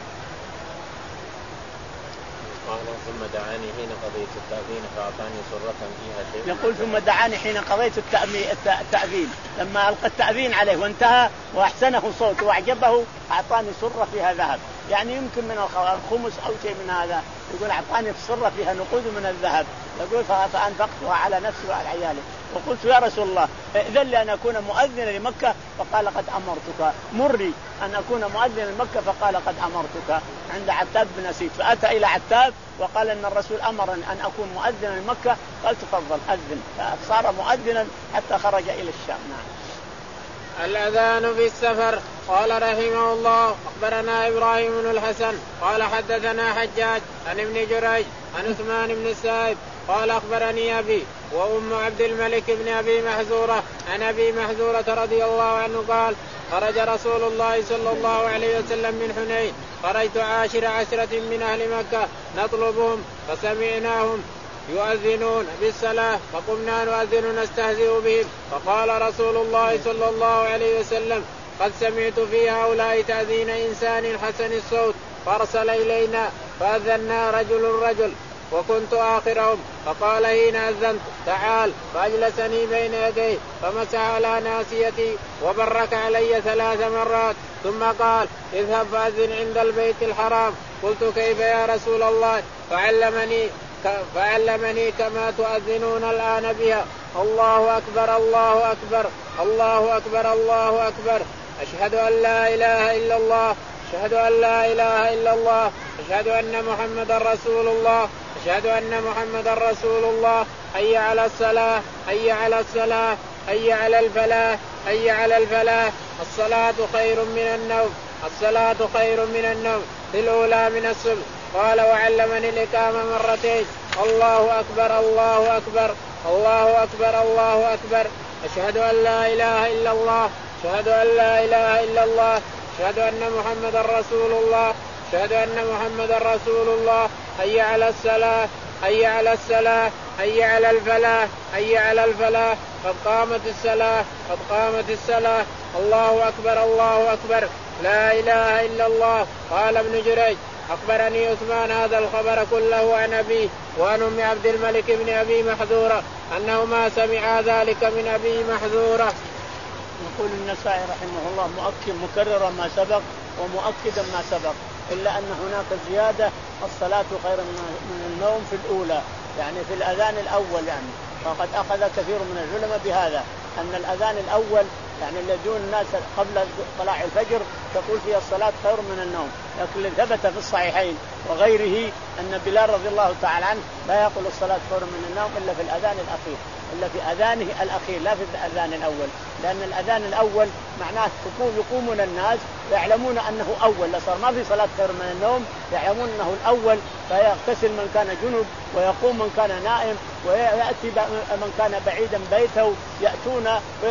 S3: قال ثم دعاني حين قضيت التأذين فأعطاني سرة فيها شيء.
S2: يقول ثم دعاني حين قضيت التأذين لما ألقى التأذين عليه وانتهى وأحسنه صوته وأعجبه أعطاني سرة فيها ذهب يعني يمكن من الخمس أو شيء من هذا. يقول أعطاني سرة فيها نقود من الذهب يقول فأنفقتها على نفسي وعلى عيالي وقلت يا رسول الله إذن لي أن أكون مؤذنا لمكة فقال قد أمرتك مري أن أكون مؤذنا لمكة فقال قد أمرتك عند عتاب بن أسيد. فأتى إلى عتاب وقال أن الرسول أمرني أن أكون مؤذنا لمكة قال تفضل أذن فصار مؤذنا حتى خرج إلى الشام. نعم.
S1: الأذان في السفر. قال رحمه الله أخبرنا إبراهيم بن الحسن قال حدثنا حجاج عن ابن جريج عن عثمان بن السائب قال أخبرني أبي وأم عبد الملك بن أبي محذورة عن أبي محذورة رضي الله عنه قال خرج رسول الله صلى الله عليه وسلم من حنين خرجت عاشر عشرة من أهل مكة نطلبهم فسمعناهم يؤذنون بالصلاة فقمنا نؤذن نستهزئ بهم فقال رسول الله صلى الله عليه وسلم قد سمعت في هؤلاء تأذين إنسان حسن الصوت فارسل إلينا فأذنا رجل رجل وكنت آخرهم، فقال حين أذنت تعال، فأجلسني بين يديه فمسح على ناسيتي وبرك علي ثلاث مرات، ثم قال اذهب فأذن عند البيت الحرام. قلت كيف يا رسول الله؟ فعلمني فعلمني كما تؤذنون الآن بها، الله أكبر الله أكبر الله أكبر الله أكبر، أشهد أن لا إله إلا الله، أشهد أن لا إله إلا الله، أشهد أن محمدا رسول الله، أشهد أن محمدا رسول الله، حي على الصلاة حي على الصلاة حي على الفلاح حي على الفلاح، الصلاة خير من النوم الصلاة خير من النوم في الأولى من الصبح. قال وعلمني الإقامة مرتين، الله أكبر الله أكبر الله أكبر الله أكبر، أشهد أن لا إله إلا الله، أشهد أن لا إله إلا الله، أشهد أن محمدا رسول الله، أشهد أن محمدا رسول الله، حي على الصلاة حي على الصلاة حي على الفلاح حي على الفلاح، قد قامت الصلاة قد قامت الصلاة، الله أكبر الله أكبر، لا إله إلا الله. قال ابن جريج أخبرني عثمان هذا الخبر كله عن أبيه وعن أم عبد الملك بن أبي محذورة أنه ما سمع ذلك من أبي محذورة.
S2: يقول النسائي رحمه الله مؤكد مكررا ما سبق ومؤكدا ما سبق، إلا أن هناك زيادة الصلاة خير من النوم في الأولى، يعني في الأذان الأول، يعني فقد أخذ كثير من العلماء بهذا أن الأذان الأول يعني الذين الناس قبل طلوع الفجر تقول فيها الصلاة خير من النوم، لكن ثبت في الصحيحين وغيره أن بلال رضي الله تعالى عنه لا يقول الصلاة خير من النوم إلا في الأذان الأخير، إلا في أذانه الأخير لا في الأذان الأول، لأن الأذان الأول معناه يقومون الناس يعلمون أنه أول، لصار ما في صلاة خير من النوم، يعلمون أنه الأول، فيغتسل من كان جنب ويقوم من كان نائم ويأتي من كان بعيدا بيته، يأتون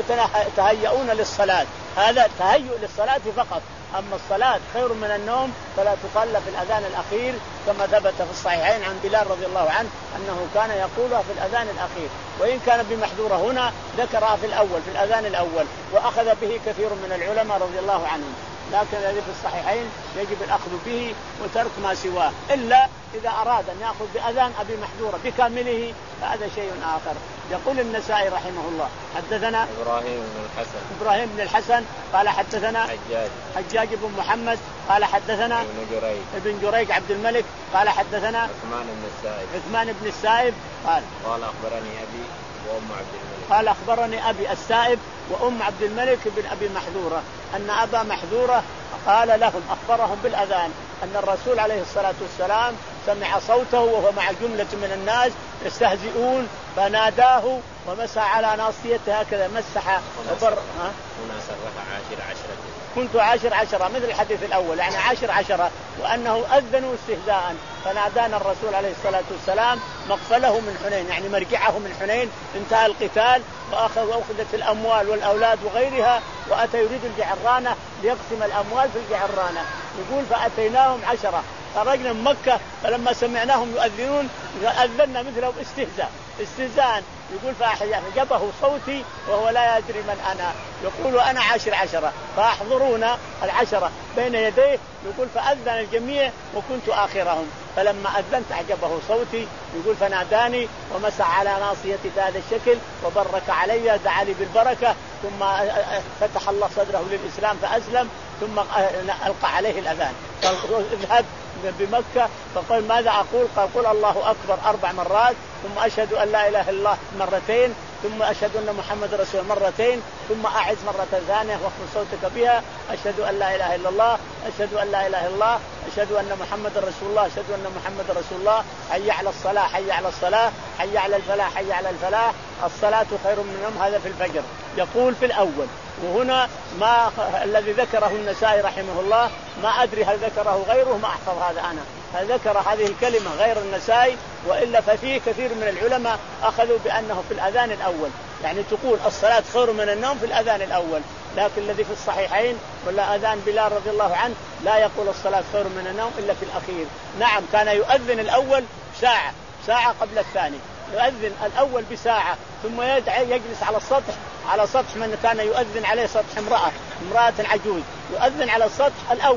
S2: ويتهيئون للصلاة، هذا تهيؤ للصلاة فقط. أما الصلاة خير من النوم فلا تصلى في الأذان الأخير كما ثبت في الصحيحين عن بلال رضي الله عنه أنه كان يقولها في الأذان الأخير، وإن كان بمحذورة هنا ذكرها في الأول في الأذان الأول، وأخذ به كثير من العلماء رضي الله عنهم، لكن الذي في الصحيحين يجب الأخذ به وترك ما سواه، إلا إذا أراد أن يأخذ بأذان أبي محذورة بكامله فهذا شيء آخر. يقول النسائي رحمه الله حدثنا
S3: إبراهيم بن الحسن
S2: إبراهيم بن الحسن قال حدثنا
S3: حجاج
S2: حجاج بن محمد قال حدثنا
S3: ابن جريج
S2: ابن جريج عبد الملك قال حدثنا
S3: عثمان بن السائب
S2: عثمان بن السائب قال
S3: قال أخبرني أبي وأم عبد الملك
S2: قال أخبرني أبي السائب وأم عبد الملك بن أبي محذورة أن أبا محذورة قال لهم أخبرهم بالأذان أن الرسول عليه الصلاة والسلام سمع صوته وهو مع جملة من الناس يستهزئون فناداه ومسح على ناصيته هكذا مسح وبر ها
S3: هنا صرح عاشر عشرة
S2: كنت عاشر عشرة مثل الحديث الأول، يعني عاشر عشرة، وأنه أذنوا استهزاء فنادانا الرسول عليه الصلاة والسلام مقفله من حنين، يعني مرجعه من حنين، انتهى القتال وأخذ وأخذت الأموال والأولاد وغيرها، وأتى يريد الجعرانة ليقسم الأموال في الجعرانة، يقول فأتيناهم عشرة خرجنا من مكة فلما سمعناهم يؤذنون أذنا مثله استهزاء استهزاء، يقول فأحجبه صوتي وهو لا يدري من أنا، يقول أنا عاشر عشرة فأحضرونا العشرة بين يديه، يقول فأذن الجميع وكنت آخرهم، فلما أذنت أعجبه صوتي، يقول فناداني ومسح على ناصيتي بهذا الشكل وبرك علي دعا لي بالبركة، ثم فتح الله صدره للإسلام فأسلم، ثم ألقى عليه الأذان قال اذهب بمكة فقال ماذا أقول؟ قال قل الله أكبر أربع مرات، ثم أشهد أن لا إله إلا الله مرتين، ثم أشهد أن محمد رسول مرتين، ثم أعد مرة ثانية واخفض صوتك بها، أشهد أن لا إله إلا الله أشهد أن لا إله إلا الله أشهد أن محمد رسول الله أشهد أن محمد رسول الله، حي على الصلاة حي على الصلاة حي على الفلاح حي على الفلاح، الصلاة خير من النوم، هذا في الفجر يقول في الأول. وهنا ما الذي ذكره النسائي رحمه الله ما أدري هل ذكره غيره، ما أحفظ هذا أنا، هل ذكر هذه الكلمة غير النسائي، وإلا ففيه كثير من العلماء أخذوا بأنه في الأذان الأول، يعني تقول الصلاة خير من النوم في الأذان الأول، لكن الذي في الصحيحين ولا أذان بلال رضي الله عنه لا يقول الصلاة خير من النوم إلا في الأخير. نعم كان يؤذن الأول ساعة ساعة قبل الثاني، يؤذن الأول بساعة، ثم يدعي يجلس على السطح على سطح من كان يؤذن عليه سطح امرأة امرأة عجوز، يؤذن على السطح الأول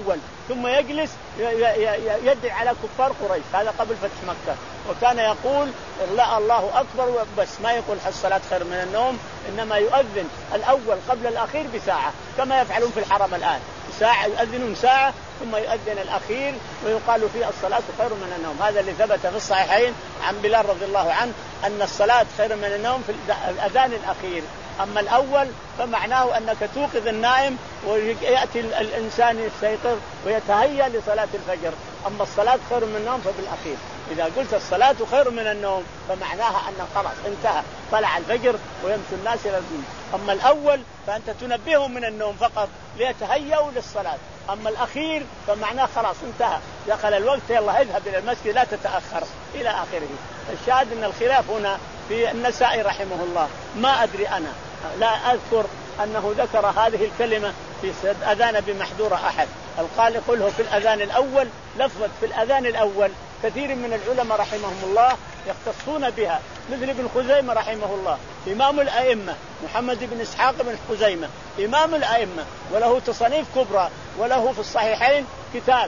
S2: ثم يجلس يدعي على كفار قريش. هذا قبل فتح مكة. وكان يقول لا الله أكبر بس، ما يقول الصلاة خير من النوم، إنما يؤذن الأول قبل الأخير بساعة كما يفعلون في الحرم الآن، ساعة يؤذنون ساعة ثم يؤذن الأخير ويقال فيه الصلاة خير من النوم. هذا اللي ثبت في الصحيحين عن بلال رضي الله عنه أن الصلاة خير من النوم في الأذان الأخير. أما الأول فمعناه أنك توقظ النائم ويأتي الإنسان يستيقظ ويتهيأ لصلاة الفجر. أما الصلاة خير من النوم فبالأخير. إذا قلت الصلاة خير من النوم فمعناها أن خلاص انتهى، طلع الفجر ويمشي الناس إلى الدين. أما الأول فأنت تنبههم من النوم فقط ليتهيأوا للصلاة. أما الأخير فمعناه خلاص انتهى، دخل الوقت، يلا اذهب إلى المسجد لا تتأخر إلى آخره. الشاهد أن الخلاف هنا في النسائي رحمه الله، ما أدري أنا لا أذكر أنه ذكر هذه الكلمة في أذان بمحذور أحد. القال يقوله في الأذان الأول، لفظة في الأذان الأول كثير من العلماء رحمهم الله يختصون بها، مثل ابن خزيمة رحمه الله إمام الأئمة، محمد بن إسحاق بن خزيمة إمام الأئمة، وله تصانيف كبرى، وله في الصحيحين كتاب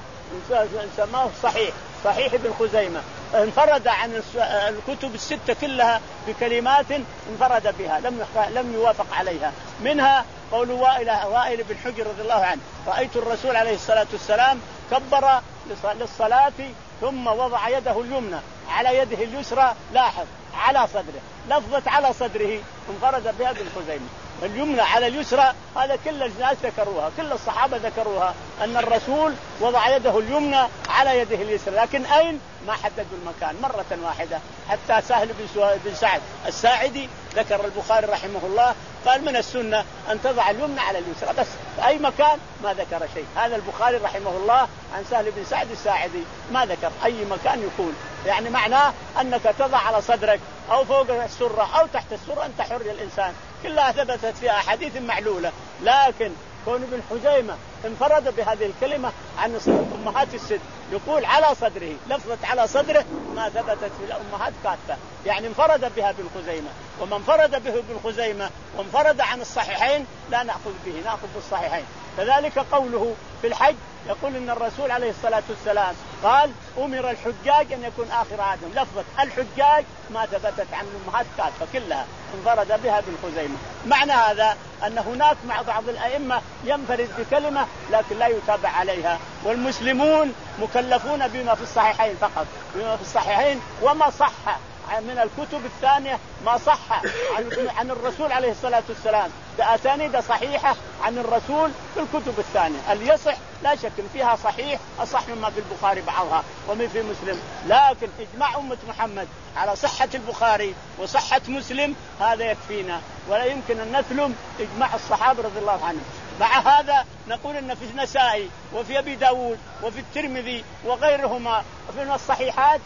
S2: سماه صحيح صحيح ابن خزيمة، انفرد عن الكتب الستة كلها بكلمات انفرد بها لم لم يوافق عليها. منها قول وائل وائل بن حجر رضي الله عنه: رأيت الرسول عليه الصلاة والسلام كبر للصلاة ثم وضع يده اليمنى على يده اليسرى، لاحظ على صدره، لفظة على صدره انفرد بها ابن خزيمة. اليمنى على اليسرى هذا كل الناس ذكروها، كل الصحابة ذكروها أن الرسول وضع يده اليمنى على يده اليسرى، لكن أين ما حددوا المكان مرة واحدة. حتى سهل بن سعد الساعدي ذكر البخاري رحمه الله قال من السنة أن تضع اليمنى على اليسرى، بس في أي مكان ما ذكر شيء. هذا البخاري رحمه الله عن سهل بن سعد الساعدي ما ذكر أي مكان يكون، يعني معناه أنك تضع على صدرك أو فوق السرة أو تحت السرة، أنت حر الإنسان، كلها ثبتت فيها أحاديث معلولة. لكن كون ابن حزيمة انفرد بهذه الكلمة عن أمهات الست، يقول على صدره، لفظة على صدره ما ثبتت في الأمهات كافة، يعني انفرد بها ابن خزيمة. ومن انفرد به ابن خزيمة وانفرد عن الصحيحين لا نأخذ به، نأخذ بالصحيحين. كذلك قوله في الحج يقول إن الرسول عليه الصلاة والسلام قال أمر الحجاج أن يكون آخر عهدهم، لفظة الحجاج ما ثبتت عن الأمهات كافة كلها انفرد بها ابن خزيمة. معنى هذا أن هناك مع بعض الأئمة ينفرد بكلمة لكن لا يتابع عليها، والمسلمون مكلفون بما في الصحيحين فقط، بما في الصحيحين وما صح من الكتب الثانية، ما صح عن, عن الرسول عليه الصلاة والسلام بأسانيد صحيحة عن الرسول في الكتب الثانية. اللي يصح لا شك فيها صحيح، أصح مما في البخاري بعضها ومن في مسلم، لكن إجماع أمة محمد على صحة البخاري وصحة مسلم هذا يكفينا، ولا يمكن أن نثلم إجماع الصحابة رضي الله عنهم. مع هذا نقول أن في النسائي وفي أبي داود وفي الترمذي وغيرهما في الصحيحات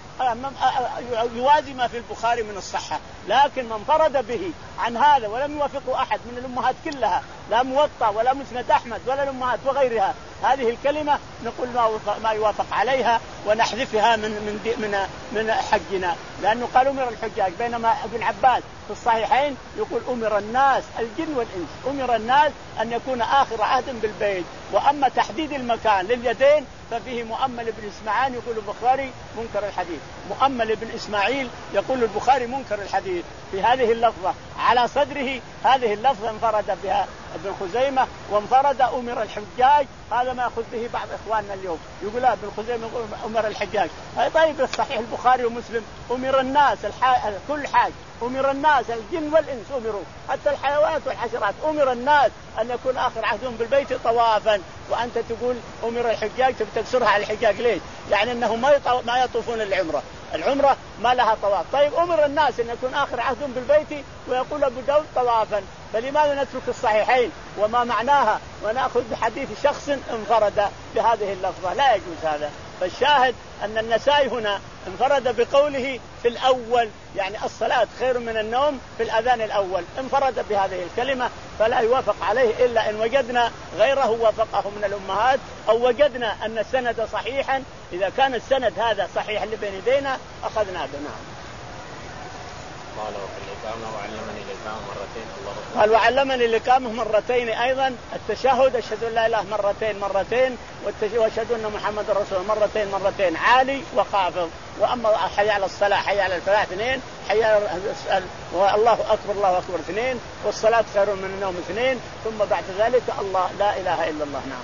S2: يوازي ما في البخاري من الصحة، لكن من فرد به عن هذا ولم يوافقه أحد من الأمهات كلها، لا موطأ ولا مسند أحمد ولا الأمهات وغيرها، هذه الكلمة نقول ما يوافق عليها ونحذفها من من من من حجنا، لأنه قال أمر الحجاج، بينما ابن عباس في الصحيحين يقول أمر الناس الجن والإنس، أمر الناس أن يكون آخر عهد بالبيت. وأما تحديد المكان لليدين ففيه مؤمل بن إسماعيل يقول البخاري منكر الحديث، مؤمل بن إسماعيل يقول البخاري منكر الحديث في هذه اللفظة على صدره. هذه اللفظة انفرد بها ابن خزيمة وانفرد أمر الحجاج، هذا ما يأخذ به بعض إخواننا اليوم، يقول ابن خزيمة يقول أمر الحجاج. طيب الصحيح البخاري ومسلم أمر الناس الح... كل حاج، أمر الناس الجن والإنس أمروا، حتى الحيوانات والحشرات أمر الناس أن يكون آخر عهدهم بالبيت طوافا، وأنت تقول أمر الحجاج تكسرها على الحجاج ليش؟ يعني أنهم ما ما يطوفون العمرة، العمرة ما لها طواف. طيب أمر الناس أن يكون آخر عهدهم بالبيت ويقول أبو داود طوافا، فلماذا نترك الصحيحين وما معناها ونأخذ بحديث شخص انفرد بهذه اللفظة؟ لا يجوز هذا. فالشاهد أن النسائي هنا انفرد بقوله في الأول، يعني الصلاة خير من النوم في الأذان الأول، انفرد بهذه الكلمة، فلا يوافق عليه إلا إن وجدنا غيره وافقه من الأمهات، أو وجدنا أن السند صحيحا. إذا كان السند هذا صحيح اللي بين يدينا أخذنا به. نعم.
S3: قال وفي الإقامة وعلمني الإقامة مرتين الله أكبر.
S2: قال وعلمني الإقامة مرتين أيضا، التشهد أشهد أن لا إله مرتين مرتين، وأشهد أن محمد رسول الله مرتين مرتين، عالي وخافض. وأما حي على الصلاة حي على الفلاح اثنين، حي على والله أكبر الله أكبر اثنين، والصلاة خير من النوم اثنين، ثم بعد ذلك الله لا إله إلا الله. نعم.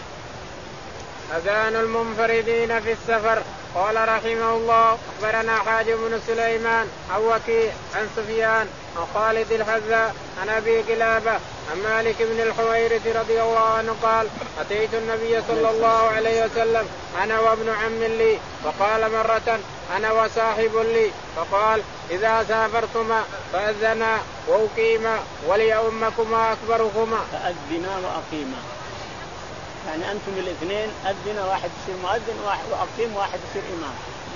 S1: أذان المنفردين في السفر. قال رحمه الله أخبرنا حاجب بن سليمان عن وكيع عن سفيان عن خالد الحذاء عن أبي قلابة عن مالك بن الحويرث رضي الله عنه قال أتيت النبي صلى الله عليه وسلم أنا وابن عم لي، فقال مرة أنا وصاحب لي، فقال إذا سافرتما فأذنا وأقيما وليؤمكما أكبركما.
S2: فأذنا وأقيما يعني أنتم الاثنين، أذن واحد يصير مؤذن وأقيم واحد يصير إمام.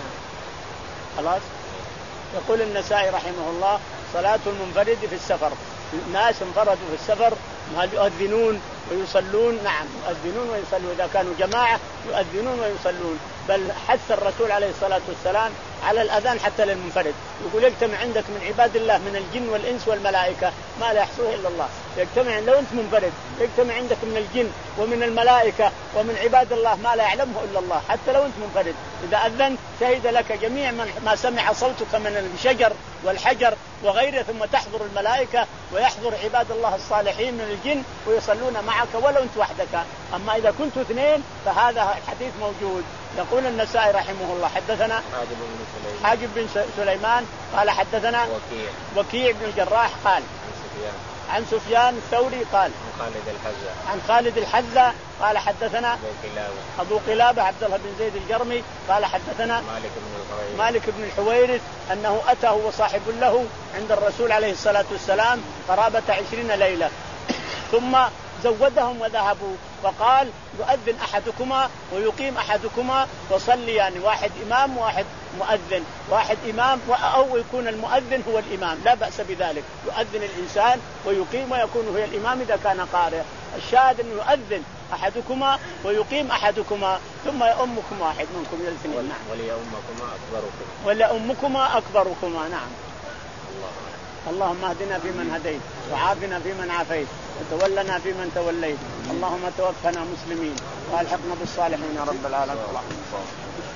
S2: خلاص. يقول النسائي رحمه الله صلاة المنفرد في السفر. الناس انفردوا في السفر هل يؤذنون ويصلون؟ نعم يؤذنون ويصلون، إذا كانوا جماعة يؤذنون ويصلون، بل حث الرسول عليه الصلاة والسلام على الأذان حتى للمنفرد. يقول يجتمع عندك من عباد الله من الجن والإنس والملائكة ما لا يحصوه إلا الله. يجتمع لو أنت منفرد يجتمع عندك من الجن ومن الملائكة ومن عباد الله ما لا يعلمه إلا الله، حتى لو أنت منفرد. إذا أذنت شهد لك جميع من ما سمع صوتك من الشجر والحجر وغيره، ثم تحضر الملائكة ويحضر عباد الله الصالحين من الجن ويصلون معك ولو أنت وحدك. أما إذا كنت اثنين فهذا الحديث موجود. يقول النسائي رحمه الله حدثنا حاجب بن سليمان قال حدثنا
S3: وكيع,
S2: وكيع بن الجراح قال
S3: عن سفيان
S2: عن سفيان الثوري قال
S3: عن خالد الحذاء
S2: عن خالد الحذاء قال حدثنا
S3: أبو قلابة
S2: أبو قلابة عبد الله بن زيد الجرمي قال حدثنا
S3: مالك بن الحويرث
S2: مالك بن الحويرث أنه أتاه وصاحب له عند الرسول عليه الصلاة والسلام قرابة عشرين ليلة، ثم زودهم وذهبوا، وقال يؤذن أحدكما ويقيم أحدكما وصلي، يعني واحد إمام واحد مؤذن، واحد إمام أو يكون المؤذن هو الإمام لا بأس بذلك، يؤذن الإنسان ويقيم ويكون هو الإمام إذا كان قارئ. الشاهد أنه يؤذن أحدكما ويقيم أحدكما ثم يؤمكم واحد منكم الاثنين.
S3: وليؤمكما أكبركما
S2: وليؤمكما أكبركما. نعم.
S3: الله.
S2: اللهم اهدنا فيمن هديت وعافنا فيمن عافيت وتولنا فيمن توليت، اللهم توفنا مسلمين والحقنا بالصالحين يا رب العالمين.